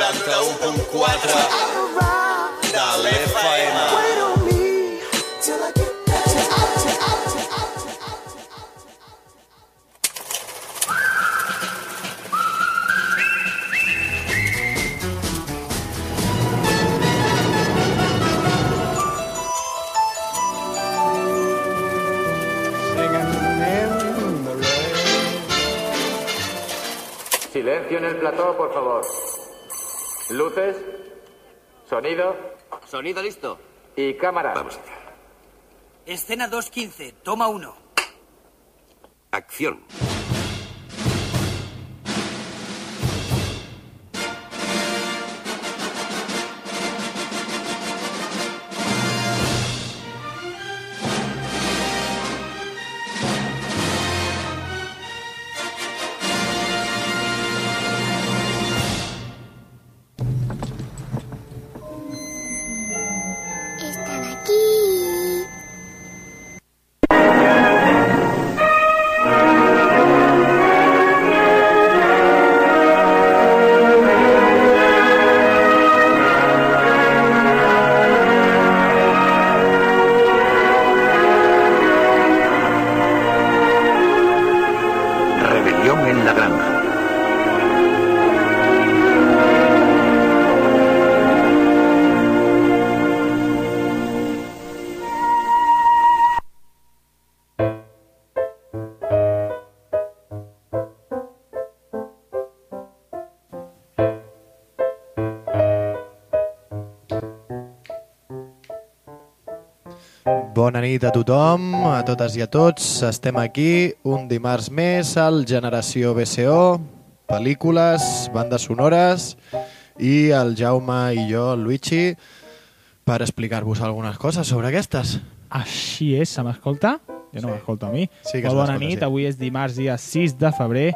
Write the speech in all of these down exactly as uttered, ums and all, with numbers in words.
noranta-un punt quatre de l'F M. Silencio en el plató, por favor. Luces, sonido. Sonido listo. Y cámara. Vamos allá. Escena dos quince, toma uno. Acción. Están aquí. Rebelión en la granja. Bona nit a tothom, a totes i a tots. Estem aquí un dimarts més al Generació B C O, pel·lícules, bandes sonores, i el Jaume i jo, el Luigi, per explicar-vos algunes coses sobre aquestes. Així és, se m'escolta? Jo no Sí. m'escolto a mi. Sí que Molt se bona m'escolta, nit, sí. avui és dimarts, dia sis de febrer,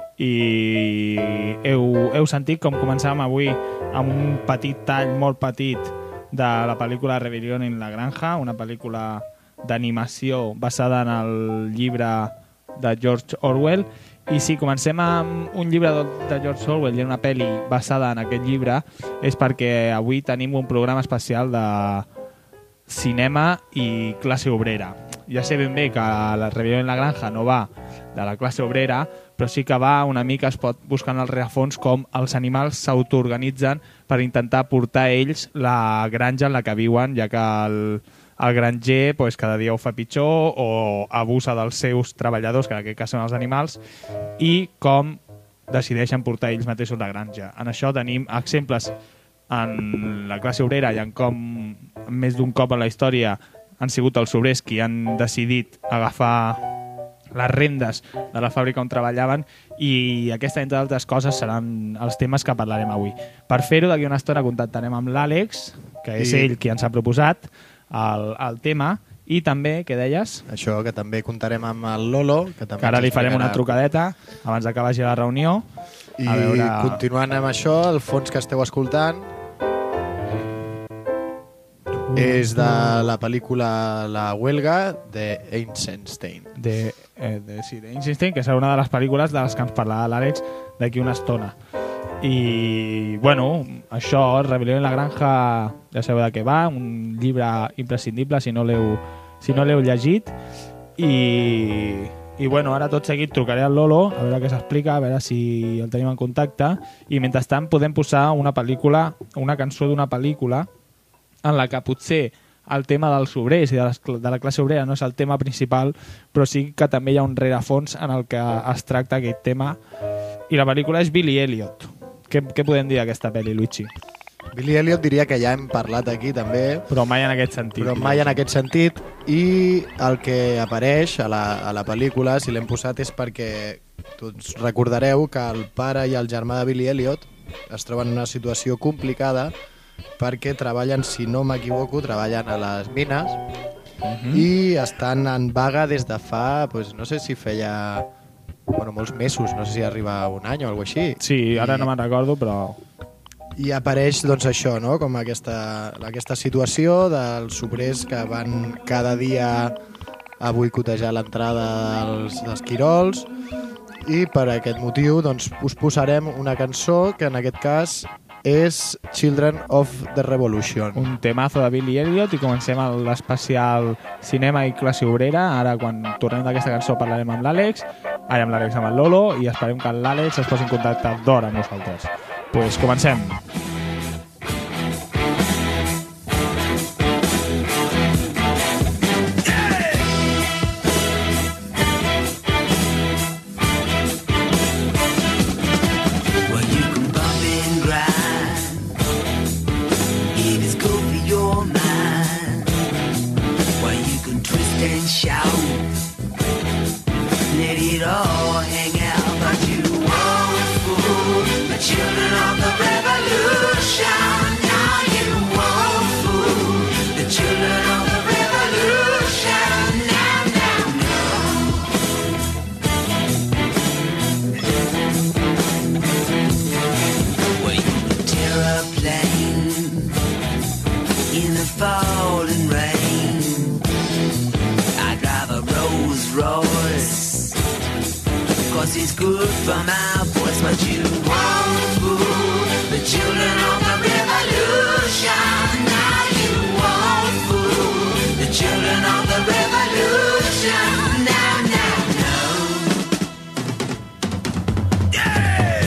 i heu, heu sentit com començàvem avui amb un petit tall molt petit de la pel·lícula Rebelión en la granja, una pel·lícula d'animació basada en el llibre de George Orwell. I si comencem amb un llibre de George Orwell i una pel·li basada en aquest llibre, és perquè avui tenim un programa especial de cinema i classe obrera. Ja sé ben bé que la Rebelión en la granja no va de la classe obrera, però sí que va una mica, es pot buscar en el rerefons com els animals s'autoorganitzen per intentar portar ells la granja en la que viuen, ja que el, el granger pues, cada dia ho fa pitjor o abusa dels seus treballadors, que en aquest cas són els animals, i com decideixen portar ells mateixos la granja. En això tenim exemples en la classe obrera i en com més d'un cop en la història han sigut els obrers qui han decidit agafar les rendes de la fàbrica on treballaven, i aquesta, entre altres coses, seran els temes que parlarem avui. Per fer-ho, d'aquí una estona contactarem amb l'Àlex, que és I... ell qui ens ha proposat el, el tema, i també, què deies? Això, que també comptarem amb el Lolo, que també Que ara ens li farem explicarà. una trucadeta abans que vagi a la reunió. I a veure... continuant amb això, el fons que esteu escoltant és de la pel·lícula La Huelga de Eisenstein. De, eh, de, sí, de Eisenstein, que serà una de les pel·lícules de les que ens parlarà l'Àlex d'aquí una estona. I, bueno, això, Rebelión en la granja, ja sabeu de què va, un llibre imprescindible si no l'heu si no l'heu llegit. I, i, bueno, ara tot seguit trucaré al Lolo a veure què s'explica, a veure si el tenim en contacte, i mentrestant podem posar una pel·lícula, una cançó d'una pel·lícula en la que potser el tema dels obrers i de, les, de la classe obrera no és el tema principal, però sí que també hi ha un rerefons en el que es tracta aquest tema, i la pel·lícula és Billy Elliot. Què, què podem dir d'aquesta pel·li, Luigi? Billy Elliot diria que ja hem parlat aquí també, Però mai en aquest sentit. però mai en aquest sentit, i el que apareix a la, a la pel·lícula, si l'hem posat, és perquè tots recordareu que el pare i el germà de Billy Elliot es troben en una situació complicada perquè treballen, si no m'equivoco, treballen a les mines Uh-huh. i estan en vaga des de fa, pues, no sé si feia bueno, molts mesos, no sé si arriba a un any o alguna cosa així. Sí, ara I, no me'n recordo, però... I apareix doncs això, no? Com aquesta, aquesta situació dels obrers que van cada dia a boicotejar l'entrada dels, dels quirols, i per aquest motiu doncs, us posarem una cançó que en aquest cas és Children of the Revolution. Un temazo de Billy Elliot i comencem l'especial cinema i classe obrera. Ara, quan tornem d'aquesta cançó, parlarem amb l'Àlex, ara amb l'Àlex amb el Lolo, i esperem que l'Àlex es posi en contacte d'hora amb nosaltres. Doncs pues comencem. It's good for my voice, but you won't fool the children of the revolution. Now you won't fool the children of the revolution. Now, now, no. Yeah!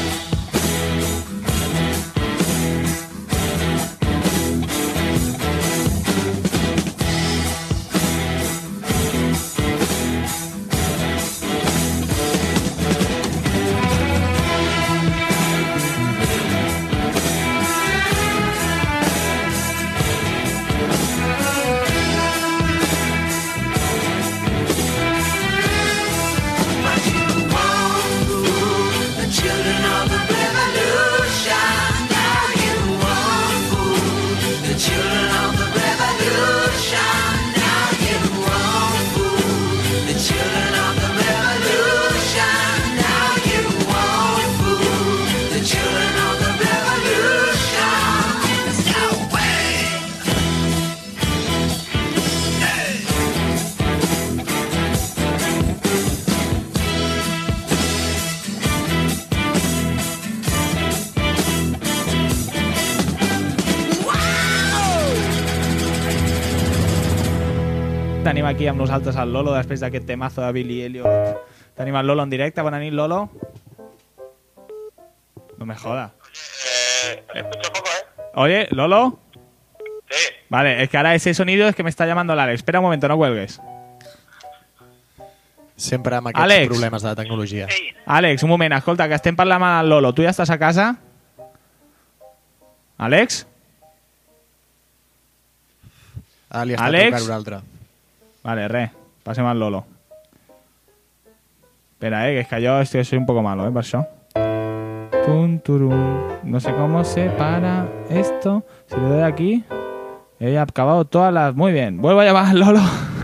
Tenim aquí amb nosaltres el Lolo després d'aquest temazo de Billy Elliot. Tenim el Lolo en directe. Bona nit, Lolo. No me joda. Eh, escucho poco, ¿eh? Oye, Lolo. Sí. Vale, es que ahora ese sonido es que me está llamando el Alex. Espera un momento, no cuelgues. Sempre amb aquests Àlex. problemes de la tecnologia. Ei, Àlex, un moment, escolta, que estem parlant amb el Lolo. Tu ja estàs a casa? Àlex? Ah, li està Àlex? trucant un altre. Vale, re, passem al Lolo. Espera, eh, que es que yo estoy, soy un poco malo, eh, por eso. Tun, turun. No sé cómo se para esto. Si le doy aquí, he acabado todas las... Muy bien, vuelvo a llamar al Lolo.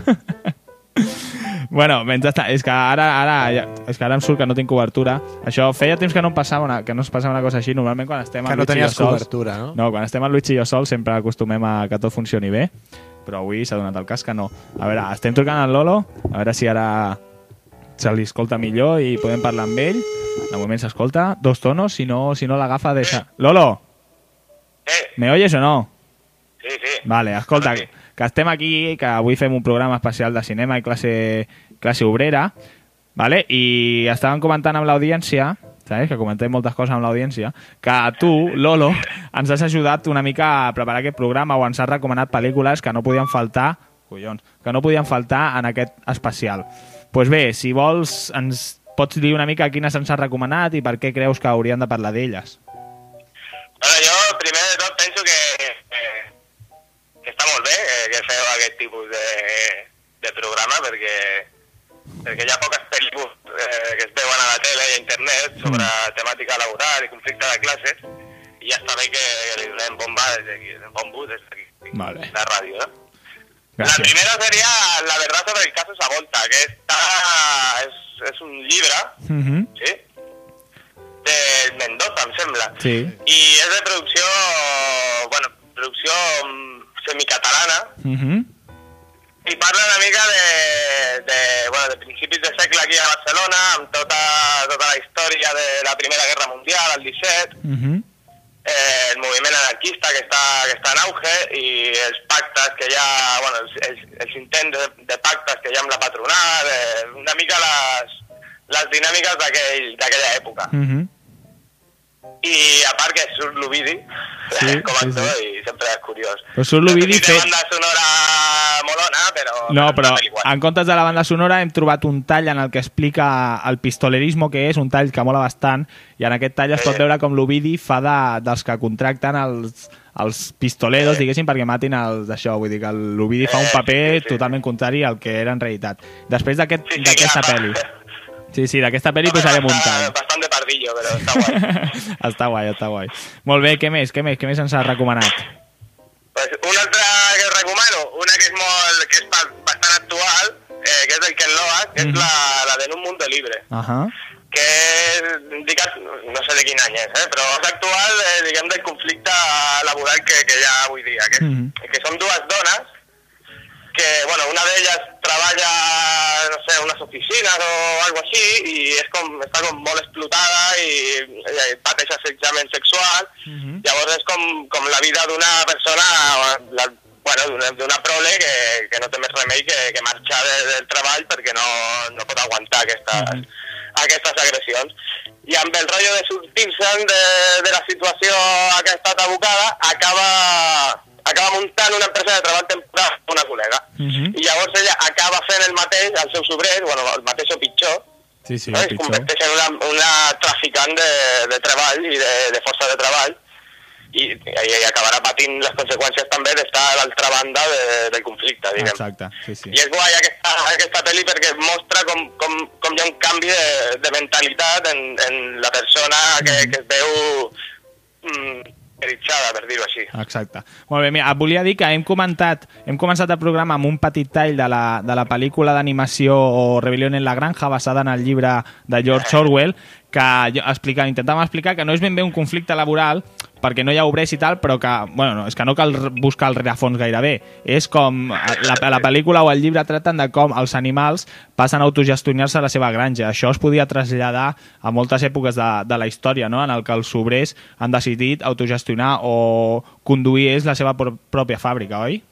Bueno, mentrestant, és que ara, ara, ja, és que ara em surt que no tinc cobertura. Això feia temps que no em passava una, que no es passava una cosa així. Normalment quan estem Que amb no Luigi i jo tenies sols... cobertura, no? No, quan estem amb Luigi i jo sols sempre acostumem a que tot funcioni bé. Però avui s'ha donat el cas que no. A veure, estem trucant al Lolo, a veure si ara se li escolta millor i podem parlar amb ell. De moment s'escolta dos tonos, si no, si no l'agafa de... Sa... Lolo, eh, ¿me oyes o no? sí, sí. Vale, escolta, Sí. que estem aquí, que avui fem un programa especial de cinema i classe, classe obrera, vale? I estàvem comentant amb l'audiència, saps? Que comentem moltes coses amb l'audiència, que tu, Lolo, ens has ajudat una mica a preparar aquest programa o ens has recomanat pel·lícules que no podien faltar, collons, que no podien faltar en aquest especial. Doncs pues bé, si vols, ens pots dir una mica quines ens has recomanat i per què creus que hauríem de parlar d'elles. Bueno, jo, primer de tot, penso que, eh, que està molt bé eh, que feu aquest tipus de, de programa, perquè, perquè hi ha poques pel·lícules eh, que es veuen a la tele i a internet sobre mm. temàtica laboral i conflicte de classes, i ja està bé que, que li donem bomba des d'aquí, bombo des d'aquí, Vale. la ràdio, ¿no? Gràcies. La primera sería La verdad sobre el caso Savolta, que está, es, es un llibre, Mhm. ¿sí? De Mendoza, em sembla. Sí. I és de producció, bueno, producció mm, semicatalana, Mhm. i parla una mica de, de, bueno, de principis de segle aquí a Barcelona, amb tota, tota la història de la Primera Guerra Mundial, el disset, Mhm. eh, el moviment anarquista que està, que està en auge i els pactes que hi ha, bueno, els, els, els intents de, de pactes que hi ha amb la patronal, eh, una mica les, les dinàmiques d'aquell, d'aquella època. Mm-hmm. I a part que surt l'Ovidi Sí, com a sí, actor sí. i sempre és curiós. Però surt l'Ovidi no sé si té fet- banda sonora molona, però... No, però una pel·li guai. en comptes de la banda sonora hem trobat un tall en el que explica el pistolerismo, que és un tall que mola bastant, i en aquest tall es pot Sí. veure com l'Ovidi fa de, dels que contracten els, els pistoleros, Sí. diguéssim, perquè matin els d'això. Vull dir que l'Ovidi fa un Sí, paper sí, sí, sí. totalment contrari al que era en realitat. Després d'aquest- Sí, sí, d'aquesta clar, pel·li. va. Sí, sí, d'aquesta pel·li No, posarem un està tall. bastant de pardillo, però està guai. Està guai, està guai. Molt bé, què més? Què més, què més ens has recomanat? Pues una altra que us recomano, una que és, molt, que és ba- bastant actual, eh, que és del Ken Loach, que Mhm. és la, la de En un mundo libre, Ahà. que és, digues, no sé de quin any és, eh, però és actual, eh, diguem, del conflicte laboral que, que hi ha avui dia, que, Mhm. que són dues dones, que, bueno, una d'elles treballa, no sé, en unes oficines o algo així, i és com, està com molt explotada i, i pateix assetjament sexual. Mhm. Llavors és com, com la vida d'una persona, la, bueno, d'una, d'una prole que, que no té més remei que, que marxar de, del treball perquè no, no pot aguantar aquestes, Mhm. aquestes agressions. I amb el rotllo de sortir-se'n de, de la situació a què ha estat abocada, acaba, acaba muntant una empresa de treball temporal amb una col·lega. Mhm. I llavors ella acaba fent el mateix als seus obrers, bueno, el mateix o pitjor, Sí, sí, no? el Es pitjor. converteix en una, una traficant de, de treball i de, de força de treball i, i, i acabarà patint les conseqüències també d'estar a l'altra banda de, del conflicte, diguem. Exacte, sí, sí. I és guai aquesta, aquesta pel·li perquè mostra com, com, com hi ha un canvi de, de mentalitat en, en la persona que, que es veu mm, eritzada, per dir-ho així. Exacte. Molt bé, mira, et volia dir que hem comentat, hem començat el programa amb un petit tall de la, de la pel·lícula d'animació Rebelión en la Granja, basada en el llibre de George Orwell, que jo explicava, intentàvem explicar que no és ben bé un conflicte laboral, perquè no hi ha obrers i tal, però que, bueno, no, és que no cal buscar el rerefons gairebé. És com la, la pel·lícula o el llibre tracten de com els animals passen a autogestionar-se a la seva granja. Això es podia traslladar a moltes èpoques de, de la història, no?, en el que els obrers han decidit autogestionar o conduir és la seva pro pròpia fàbrica, oi?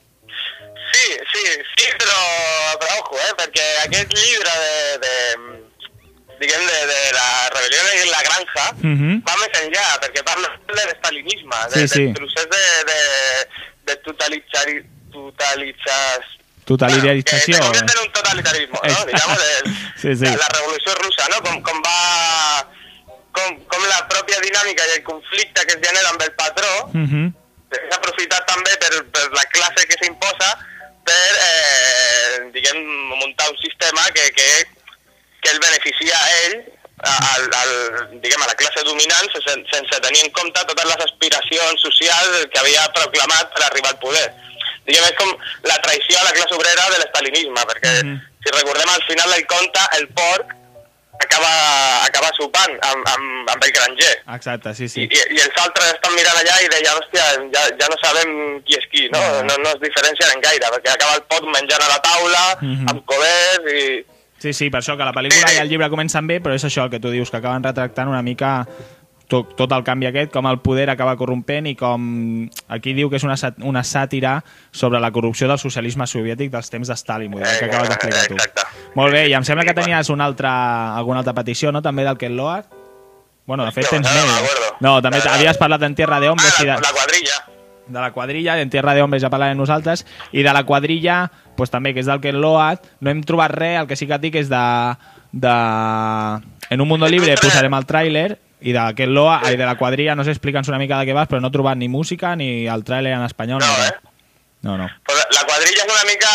Sí, sí, sí, però, però ojo, eh, perquè aquest llibre de, de diguem, de, de la rebel·lió en la granja Mhm. va més enllà, perquè parla de l'estalinisme, de, Sí, sí. del procés de, de, de totalitzar, totalitzar, Totalitarització. que se convierte en un totalitarismo, ¿no? Exacte. Digamos, el, Sí, sí. La, la revolució russa, no? Com, com va... Com, com la pròpia dinàmica i el conflicte que es genera amb el patró Mhm. és aprofitat també per, per la classe que s'imposa per, eh, diguem, muntar un sistema que, que, que el beneficia a ell, al, al, diguem, a la classe dominant, sense, sense tenir en compte totes les aspiracions socials que havia proclamat per arribar al poder. Diguem, és com la traïció a la classe obrera de l'estalinisme, perquè Mhm. si recordem al final del conte, el porc acaba, acaba sopant amb, amb, amb el granger. Exacte, sí, I, sí. i, i els altres estan mirant allà i deien, hòstia, ja, ja no sabem qui és qui, no? Ja. No, no es diferencien gaire, perquè acaba el pot menjant a la taula, Mhm. amb covers i... Sí, sí, per això que la pel·lícula Sí, sí. i el llibre comencen bé, però és això el que tu dius, que acaben retractant una mica tot, tot el canvi aquest, com el poder acaba corrompent i com aquí diu que és una, sat- una sàtira sobre la corrupció del socialisme soviètic dels temps de Stalin, vull dir, el que Eh, acabes d'explicar tu. exacte. Molt bé, i em sembla que Sí, bueno. tenies una altra, alguna altra petició, no?, també del Ken Loach? Bueno, de fet No, tens no, no més. m'acuerdo. No, també No, no. havies parlat d'en Tierra de Hombres Ah, i de... la, la quadrilla. de la quadrilla, en Tierra de Hombres ja parlarem nosaltres, i de la quadrilla, pues, també, que és del Ken Loach, no hem trobat res, el que sí que et dic és de... de... En un mundo libre posarem el tràiler, i de Ken Loach, i de la quadrilla, no sé, explica'ns una mica de què vas, però no he trobat ni música ni el tràiler en espanyol. No, ni res. eh? No, no. Pues la quadrilla és una mica...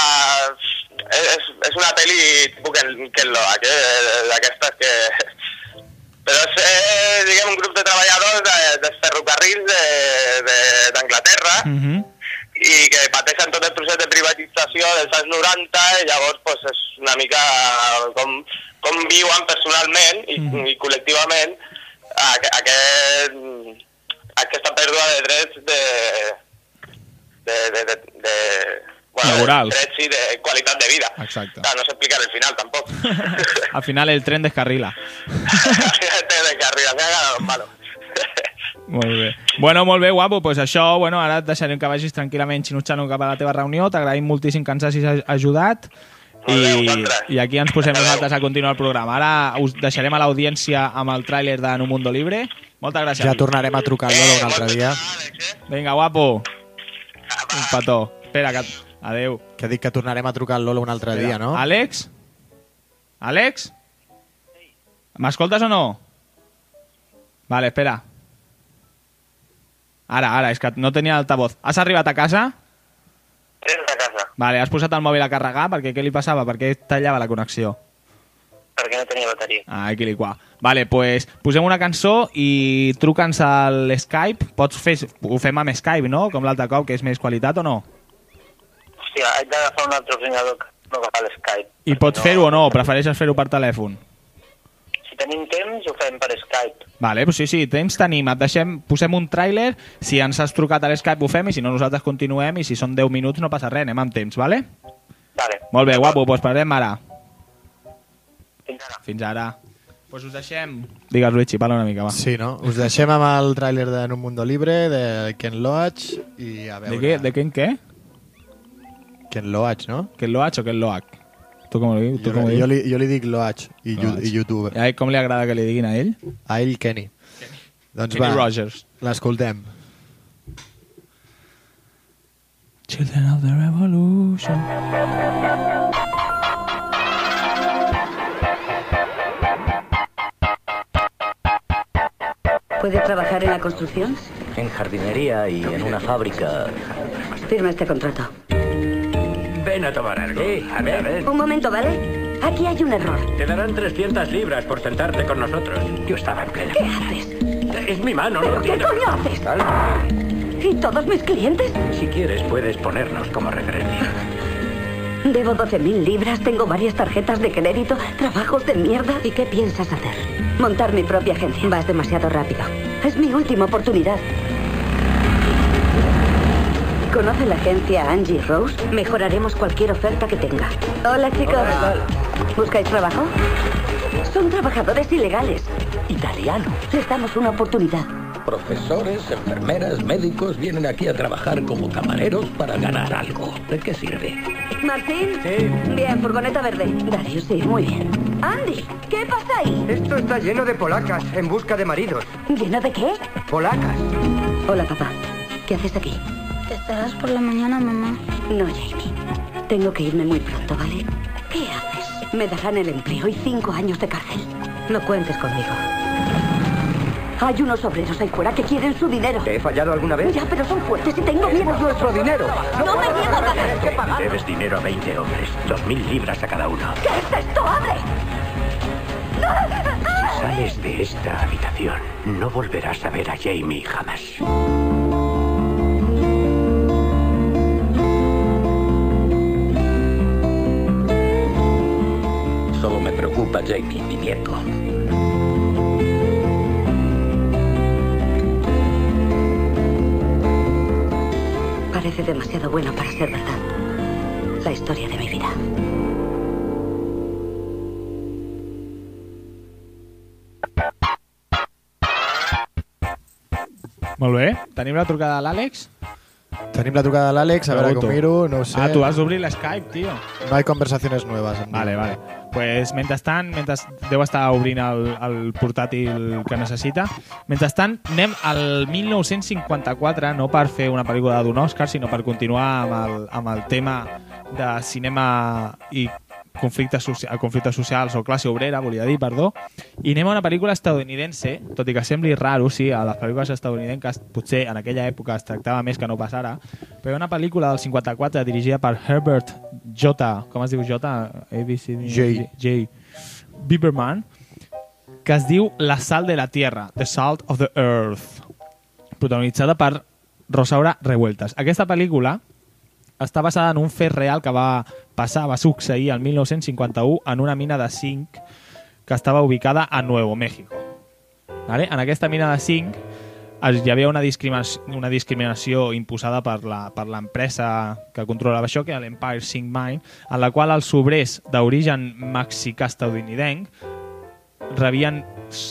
És, és una pel·li tipus Ken, Ken Loach, eh? D'aquestes que... Però és, eh, diguem, un grup de treballadors de, dels ferrocarrils d'Anglaterra de, de, Mhm. i que pateixen tot el procés de privatització dels anys noranta i llavors pues, és una mica com, com viuen personalment i, Mhm. i col·lectivament aqu aquest, aquesta pèrdua de drets de, de, de, de, de bueno, Laborals. drets i de qualitat de vida. Exacte. Clar, no sé explicar el final tampoc. Al final el tren descarrila. de que arriba, me ha ganado los malos. Molt bé. Bueno, molt bé, guapo. Pues això, bueno, ara et deixarem que vagis tranquil·lament xinutxant cap a la teva reunió. T'agraïm moltíssim que ens hagis ajudat. I, I aquí ens posem nosaltres a continuar el programa. Ara us deixarem a l'audiència amb el tràiler de No Mundo Libre. Moltes gràcies. Ja tornarem a trucar al Lolo un altre dia. Vinga, guapo. Un petó. Espera, que... Adéu. Que dic que tornarem a trucar al Lolo un altre Espera. dia, no? Àlex? Àlex? M'escoltes o no? Vale, espera. Ara, ara, és que no tenia altavoz. Has arribat a casa? Sí, a casa. Vale, has posat el mòbil a carregar, perquè què li passava? Per què tallava la connexió? Perquè no tenia bateria. Ah, aquí li qua. Vale, pues posem una cançó i truca'ns al Skype. Pots fer... Ho fem amb Skype, no? Com l'altre cop, que és més qualitat o no? Hòstia, haig d'agafar un altre ordinador que no agafa l'Skype. I pots fer-ho o no? Prefereixes fer-ho per telèfon? Si tenim temps, ho fem per Skype. Vale, pues sí, sí, temps tenim. Et deixem, posem un tràiler, si ens has trucat a l'Skype ho fem i si no nosaltres continuem i si són deu minuts no passa res, anem amb temps, vale? Vale. Molt bé, guapo, doncs parlem ara. Fins ara. Fins ara. Pues us deixem... Digues, Richie, parla una mica, va. Sí, no? Us deixem amb el tràiler de No Mundo Libre, de Ken Loach, i a veure... De què? De què en què? Ken Loach, no? Ken Loach o Ken Loach? Tu com ho dius? Tu Jo, com ho jo, dius? li, jo li dic Loach, i, Loach. i youtuber. I com li agrada que li diguin a ell? A ell, Kenny. Kenny. Doncs Kenny va, Rogers. l'escoltem. Children of the Revolution. ¿Puede trabajar en la construcción? En jardinería y en una fábrica. Firma este contrato. Ven a tomar algo. Sí, a ver, a ver. Un momento, ¿vale? Aquí hay un error. Te darán trescientas libras por sentarte con nosotros. Yo estaba en plena. ¿Qué haces? Es mi mano, ¿Pero no qué tiene- coño haces? Calma. ¿Y todos mis clientes? Si quieres, puedes ponernos como referencia. Debo doce mil libras, tengo varias tarjetas de crédito, trabajos de mierda. ¿Y qué piensas hacer? Montar mi propia agencia. Vas demasiado rápido. Es mi última oportunidad. ¿Conoce la agencia Angie Rose? Mejoraremos cualquier oferta que tenga. Hola, chicos. ¿Buscáis trabajo? Son trabajadores ilegales. Italiano. Les damos una oportunidad. Profesores, enfermeras, médicos vienen aquí a trabajar como camareros para ganar algo. ¿De qué sirve? ¿Martín? Sí. Bien, furgoneta verde. Darius, sí, muy bien. Andy, ¿qué pasa ahí? Esto está lleno de polacas en busca de maridos. ¿Lleno de qué? Polacas. Hola, papá. ¿Qué haces aquí? ¿Te estarás por la mañana, mamá? No, Jamie. Tengo que irme muy pronto, ¿vale? ¿Qué haces? Me darán el empleo y cinco años de cárcel. No cuentes conmigo. Hay unos obreros ahí fuera que quieren su dinero. ¿Te he fallado alguna vez? Ya, pero son fuertes y tengo miedo. ¡Es nuestro dinero! ¡No me niego a pagar! Debes dinero a veinte hombres. Dos mil libras a cada uno. ¿Qué es esto? ¡Abre! Si sales de esta habitación, no volverás a ver a Jamie jamás. Solo me preocupa Jamie, mi nieto. Parece demasiado bueno para ser verdad. La historia de mi vida. Molt bé. Tenim la trucada de l'Àlex? Tenim la trucada de l'Àlex, a veure Pregunto. com miro, no ho sé. Ah, tu has d'obrir l'Skype, tio. No hay conversaciones nuevas. em Vale, diu. vale. Pues, mentrestant, mentre deu estar obrint el, el portàtil que necessita, mentrestant anem al mil nou-cents cinquanta-quatre, no per fer una pel·lícula d'un Òscar, sinó per continuar amb el, amb el tema de cinema i conflictes, socia conflictes socials o classe obrera, volia dir, perdó, i anem a una pel·lícula estadounidense, tot i que sembli raro, sí, a les pel·lícules estadounidenques potser en aquella època es tractava més que no pas ara, però una pel·lícula del cinquanta-quatre dirigida per Herbert J. com es diu J? A B C D J. J. Biberman, que es diu La sal de la tierra, The Salt of the Earth, protagonitzada per Rosaura Revueltas. Aquesta pel·lícula està basada en un fet real que va passar, va succeir el mil nou-cents cinquanta-u en una mina de zinc que estava ubicada a Nuevo México. Vale? En aquesta mina de zinc es- hi havia una discriminació, una discriminació imposada per la- per l'empresa que controlava això, que era l'Empire Zinc Mine, en la qual els obrers d'origen mexicà-estadounidenc rebien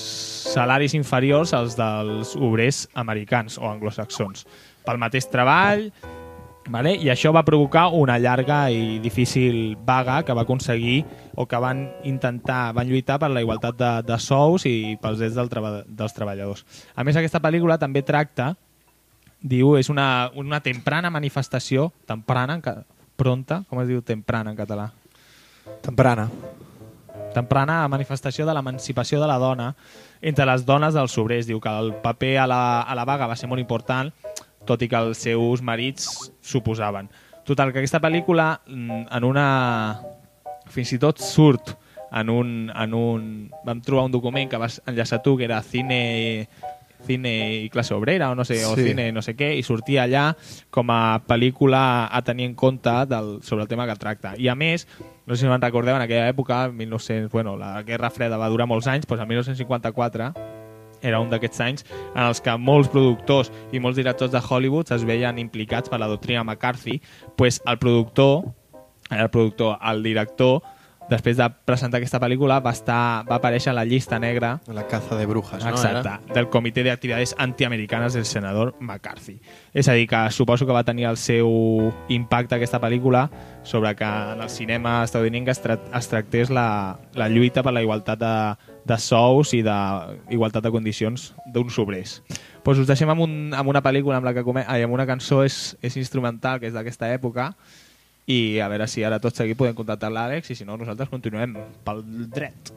salaris inferiors als dels obrers americans o anglosaxons pel mateix treball, vale? I això va provocar una llarga i difícil vaga que va aconseguir o que van intentar, van lluitar per la igualtat de, de sous i pels drets del treba, dels treballadors. A més, aquesta pel·lícula també tracta, diu, és una, una temprana manifestació, temprana, pronta, com es diu temprana en català? Temprana. Temprana manifestació de l'emancipació de la dona entre les dones dels obrers. Diu que el paper a la, a la vaga va ser molt important, tot i que els seus marits s'oposaven. Total, que aquesta pel·lícula, en una... fins i tot surt en un... En un... Vam trobar un document que vas enllaçar tu, que era cine... cine i classe obrera, o no sé, sí. o cine no sé què, i sortia allà com a pel·lícula a tenir en compte del, sobre el tema que tracta. I a més, no sé si me'n recordeu, en aquella època, mil nou-cents, bueno, la Guerra Freda va durar molts anys, doncs el mil nou-cents cinquanta-quatre era un d'aquests anys en els que molts productors i molts directors de Hollywood es veien implicats per la doctrina McCarthy. Pues el productor, el productor, el director, després de presentar aquesta pel·lícula, va, estar, va aparèixer a la llista negra... La caza de brujas, exacte, no? Era? Del Comitè d'Activitats Antiamericanes del senador McCarthy. És a dir, que suposo que va tenir el seu impacte aquesta pel·lícula sobre que en el cinema estadounidenc es, tra es tractés la, la lluita per la igualtat de, de sous i d'igualtat de, de condicions d'uns obrers. Pues us deixem amb, un, amb una pel·lícula amb la que ai, amb una cançó és, és instrumental, que és d'aquesta època, i a veure si ara tot seguit podem contactar l'Àlex i si no nosaltres continuem pel dret.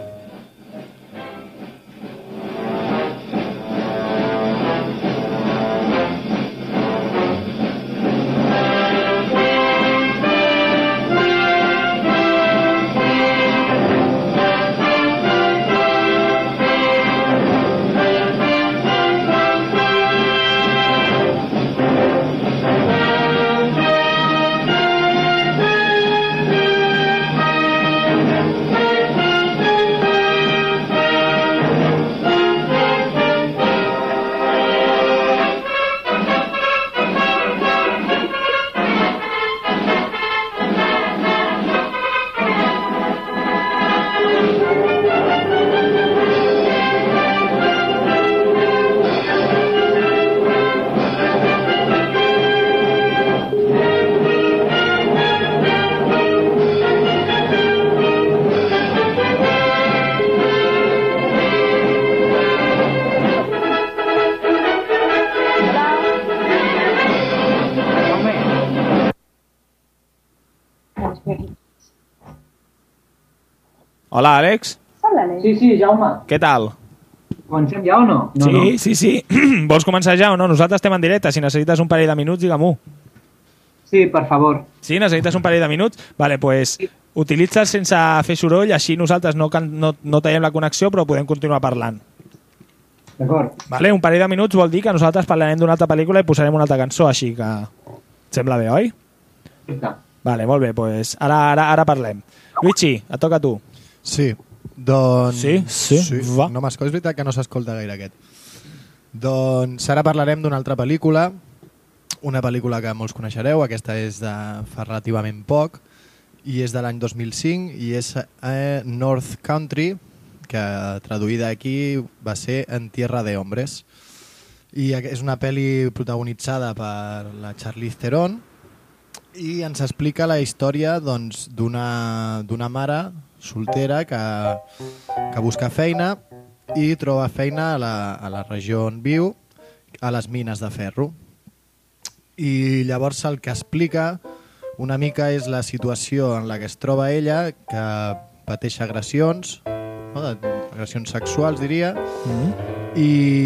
Hola, Àlex. Hola, Àlex. Sí, sí, Jaume. Què tal? Comencem ja o no? no sí, no. sí, sí. Vols començar ja o no? Nosaltres estem en directe. Si necessites un parell de minuts, digue-m'ho. Sí, per favor. Sí, necessites un parell de minuts? Vale, pues sí. Utilitza'l sense fer soroll, així nosaltres no, no, no tallem la connexió, però podem continuar parlant. D'acord. Vale, un parell de minuts vol dir que nosaltres parlarem d'una altra pel·lícula i posarem una altra cançó, així que... Et sembla bé, oi? Sí. Vale, molt bé, pues ara, ara, ara parlem. Luigi, et toca a tu. Sí, doncs... Sí? Sí? sí. Va. No m'escolta, és veritat que no s'escolta gaire aquest. Doncs ara parlarem d'una altra pel·lícula, una pel·lícula que molts coneixereu, aquesta és de fa relativament poc, i és de l'any dos mil cinc, i és eh, North Country, que traduïda aquí va ser En tierra de hombres. I és una pel·li protagonitzada per la Charlize Theron, i ens explica la història doncs, d'una d'una mare soltera que, que busca feina i troba feina a la, a la regió on viu, a les mines de ferro. I llavors el que explica una mica és la situació en la que es troba ella, que pateix agressions, no? agressions sexuals, diria, mm-hmm.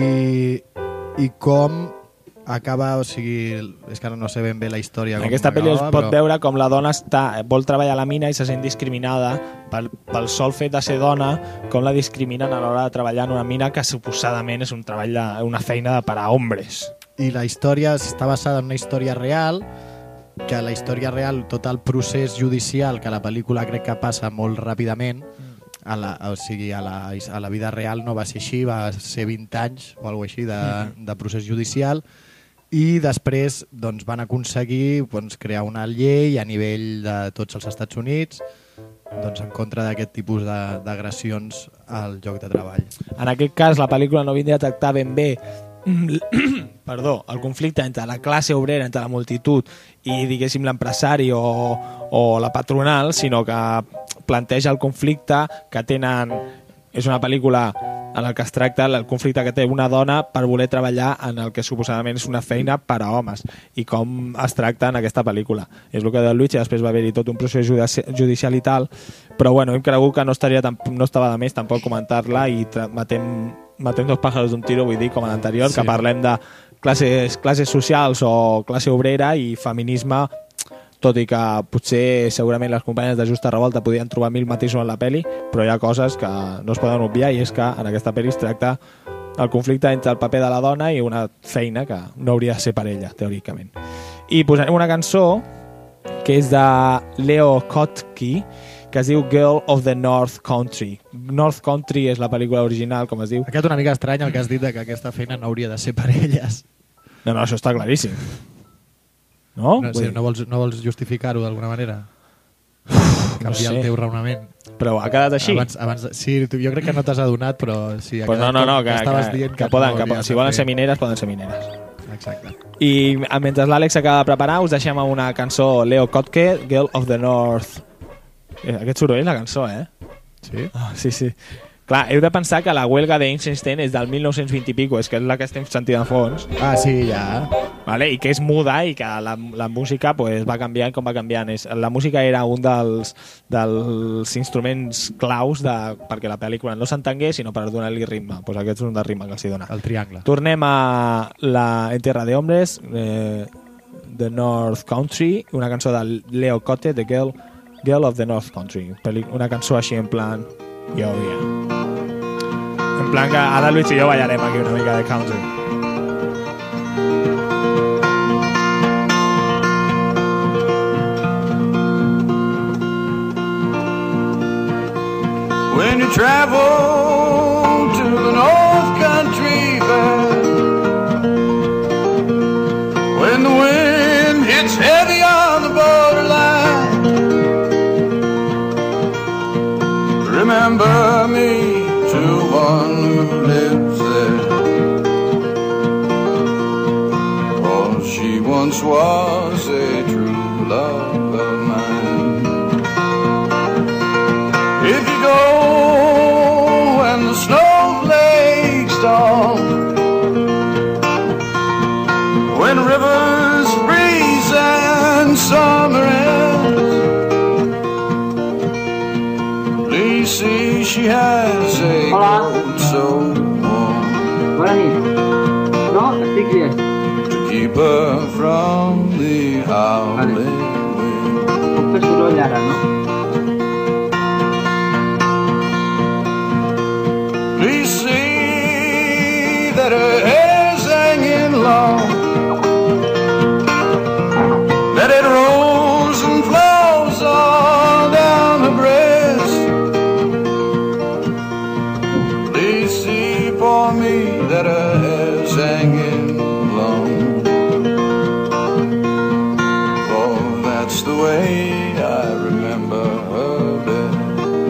i, i com acaba, o sigui, és que ara no sé ben bé la història. En aquesta pel·li es pot però... veure com la dona està, vol treballar a la mina i se sent discriminada pel, pel sol fet de ser dona, com la discriminen a l'hora de treballar en una mina que suposadament és un treball de, una feina de per a hombres. I la història està basada en una història real, que la història real, tot el procés judicial, que la pel·lícula crec que passa molt ràpidament, a la, o sigui, a la, a la vida real no va ser així, va ser vint anys o alguna així de, de procés judicial, i després doncs, van aconseguir doncs, crear una llei a nivell de tots els Estats Units doncs, en contra d'aquest tipus de- d'agressions al lloc de treball. En aquest cas, la pel·lícula no vindria a tractar ben bé perdó, el conflicte entre la classe obrera, entre la multitud i, diguéssim, l'empresari o, o la patronal, sinó que planteja el conflicte que tenen... És una pel·lícula en la que es tracta el conflicte que té una dona per voler treballar en el que suposadament és una feina per a homes i com es tracta en aquesta pel·lícula. És el que del Luigi, després va haver-hi tot un procés judici judicial i tal, però bueno, hem cregut que no, estaria no estava de més tampoc comentar-la i matem, matem dos pájaros d'un tiro, vull dir, com a l'anterior, sí. Que parlem de classes, classes socials o classe obrera i feminisme, tot i que potser segurament les companyes de Justa Revolta podien trobar mil matisos en la peli, però hi ha coses que no es poden obviar, i és que en aquesta peli es tracta el conflicte entre el paper de la dona i una feina que no hauria de ser per ella, teòricament. I posarem una cançó que és de Leo Kottke, que es diu Girl of the North Country. North Country és la pel·lícula original, com es diu. Aquest una mica estrany el que has dit de que aquesta feina no hauria de ser per elles. No, no, això està claríssim. No? No, sí, no vols, no vols justificar-ho d'alguna manera? Canviar no sé. el teu raonament. Però ha quedat així? Abans, abans, sí, tu, jo crec que no t'has adonat, però sí, ha pues quedat no, no, no, com que, estaves que, dient que, que, poden, no que poden, si volen ser mineres, poden ser mineres. Exacte. I mentre l'Àlex acaba de preparar, us deixem amb una cançó Leo Kottke, Girl of the North. Eh, aquest soroll és la cançó, eh? Sí? Oh, sí, sí. Clar, heu de pensar que la huelga d'Eisenstein és del mil nou-cents vint i pico, és que és la que estem sentint a fons. Ah, sí, ja. Vale? I que és muda i que la, la música pues, va canviant com va canviant. És, la música era un dels, dels instruments claus de, perquè la pel·lícula no s'entengués, sinó per donar-li ritme. Pues aquest és un del ritme que els hi dona. El triangle. Tornem a la En Tierra de Hombres, eh, The North Country, una cançó de Leo Kottke, The Girl, Girl of the North Country. Una cançó així en plan... Yo, yeah. En plan que ara Luis i jo ballarem aquí una mica de country. When you travel to the North Country Fair, when the wind hits heavy on the borderline, remember me to one who lives there, 'cause she once was a true love of mine. If you go when the snowflakes fall, when rivers freeze and summer ends, please see she has a coat so warm. Bona nit. No, estic bé. To keep her from the howling wind. Puc fer soroll ara, no? Please see that her hair's hanging long, that it rolls and flows all down her breast. Please see for me that her hair's hanging long, for that's the way I remember her best.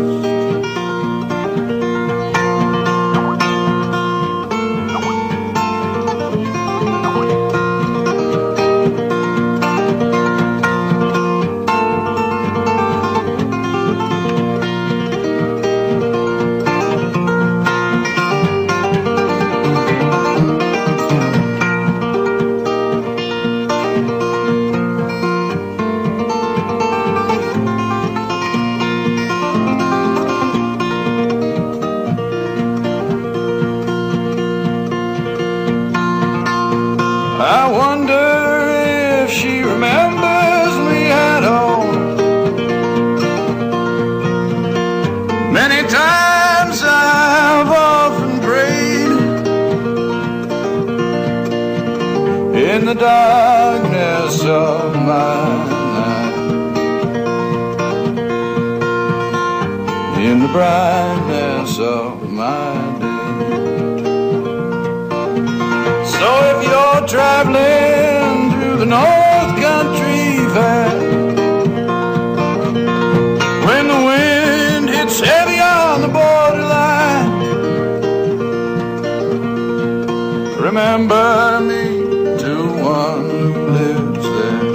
I wonder if she remembers me at all. Many times I've often prayed in the darkness of my night, in the brightness of my day. So if you're traveling through the North Country Fair, when the wind remember me to one who lives there.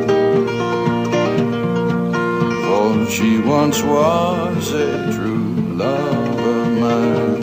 For she once was a true love of mine.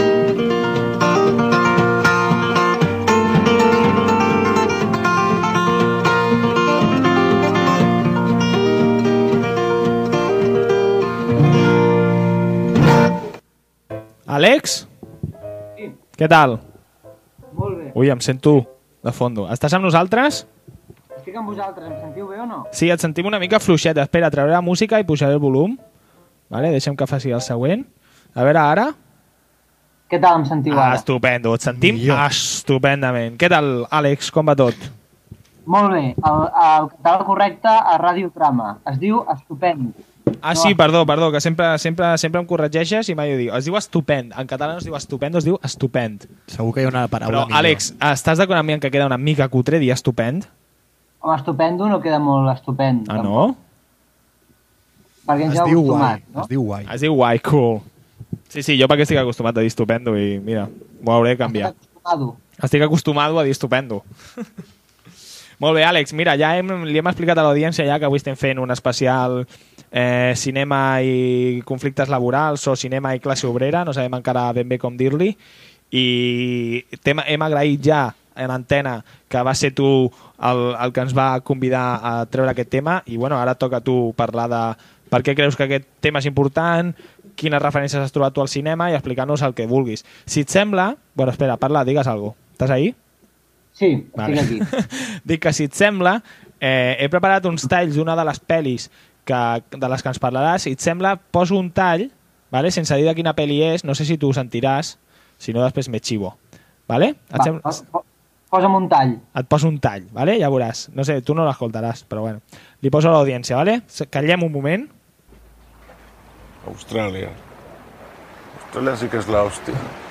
Àlex? Sí. Què tal? Molt bé. Ui, em sento de fondo. Estàs amb nosaltres? Estic amb vosaltres, em sentiu bé o no? Sí, et sentim una mica fluixet. Espera, trauré la música i pujaré el volum. Vale, deixa'm que faci el següent. A veure, ara... Què tal em sentiu Ah, ara? estupendo, et sentim estupendament. Què tal, Àlex, com va tot? Molt bé, el, el català correcte a Ràdio Trama. Es diu estupend. Ah, sí, perdó, perdó, que sempre, sempre, sempre em corregeixes i mai ho diu. Es diu estupend. En català no es diu estupendo, es diu estupend. Segur que hi ha una paraula Però, millor. Àlex, estàs d'acord amb mi en que queda una mica cutre dir estupend? Home, estupendo no queda molt estupend. Ah, no? Perquè ens Es heu diu acostumat, guai, no? es diu guai. Es diu guai, cool. Sí, sí, jo perquè estic acostumat a dir estupendo i mira, m'ho hauré de canviar. Acostumado. Estic acostumat a dir estupendo. Molt bé, Àlex, mira, ja hem, li hem explicat a l'audiència ja que avui estem fent un especial eh, cinema i conflictes laborals o cinema i classe obrera, no sabem encara ben bé com dir-li, i hem, hem agraït ja en antena que va ser tu el, el que ens va convidar a treure aquest tema i bueno, ara toca a tu parlar de per què creus que aquest tema és important, quines referències has trobat tu al cinema i explicar-nos el que vulguis. Si et sembla... Bueno, espera, parla, digues alguna cosa. Estàs ahí? Sí, Vale. estic aquí. Dic que si et sembla, eh, he preparat uns talls d'una de les pel·lis que, de les que ens parlaràs. Si et sembla, poso un tall, vale? Sense dir de quina pel·li és, no sé si tu ho sentiràs, si no després me xivo. Vale? Et Va, sembla... pos- po- posa'm un tall. Et poso un tall, vale? Ja veuràs. No sé, tu no l'escoltaràs, però bueno. Li poso a l'audiència, vale? Callem un moment. Australia. Australia sí que es la hostia.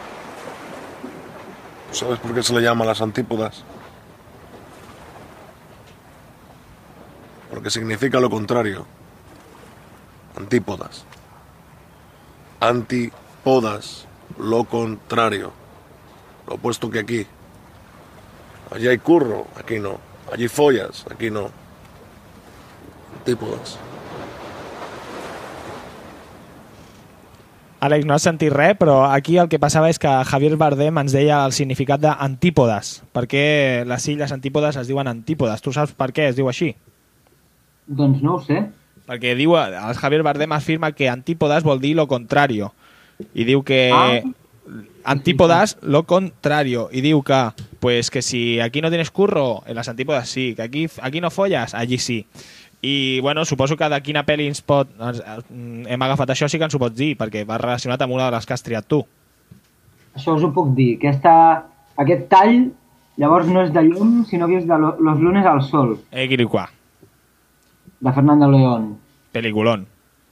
¿Sabes por qué se le llama las antípodas? Porque significa lo contrario. Antípodas. Antípodas. Lo contrario. Lo opuesto que aquí. Allí hay curro, aquí no. Allí follas, aquí no. Antípodas. Àlex, no has sentit res, però aquí el que passava és que Javier Bardem ens deia el significat d'antípodes. Per què les illes antípodes es diuen antípodes? Tu saps per què es diu així? Doncs no ho sé. Perquè diu, el Javier Bardem afirma que antípodes vol dir lo contrario. I diu que... Ah. Antípodas, lo contrario. Y diu que, pues, que si aquí no tienes curro, en las antípodas sí. Que aquí, aquí no folles, allí sí. I, bueno, suposo que de quina pel·li ens pot... Ens, hem agafat això, sí que ens ho pots dir, perquè va relacionat amb una de les que has triat tu. Això us ho puc dir. Aquesta, aquest tall, llavors no és de llum, sinó que és de lo, Los lunes al sol, Eh, Quiriquà. de Fernando León. Peliculón.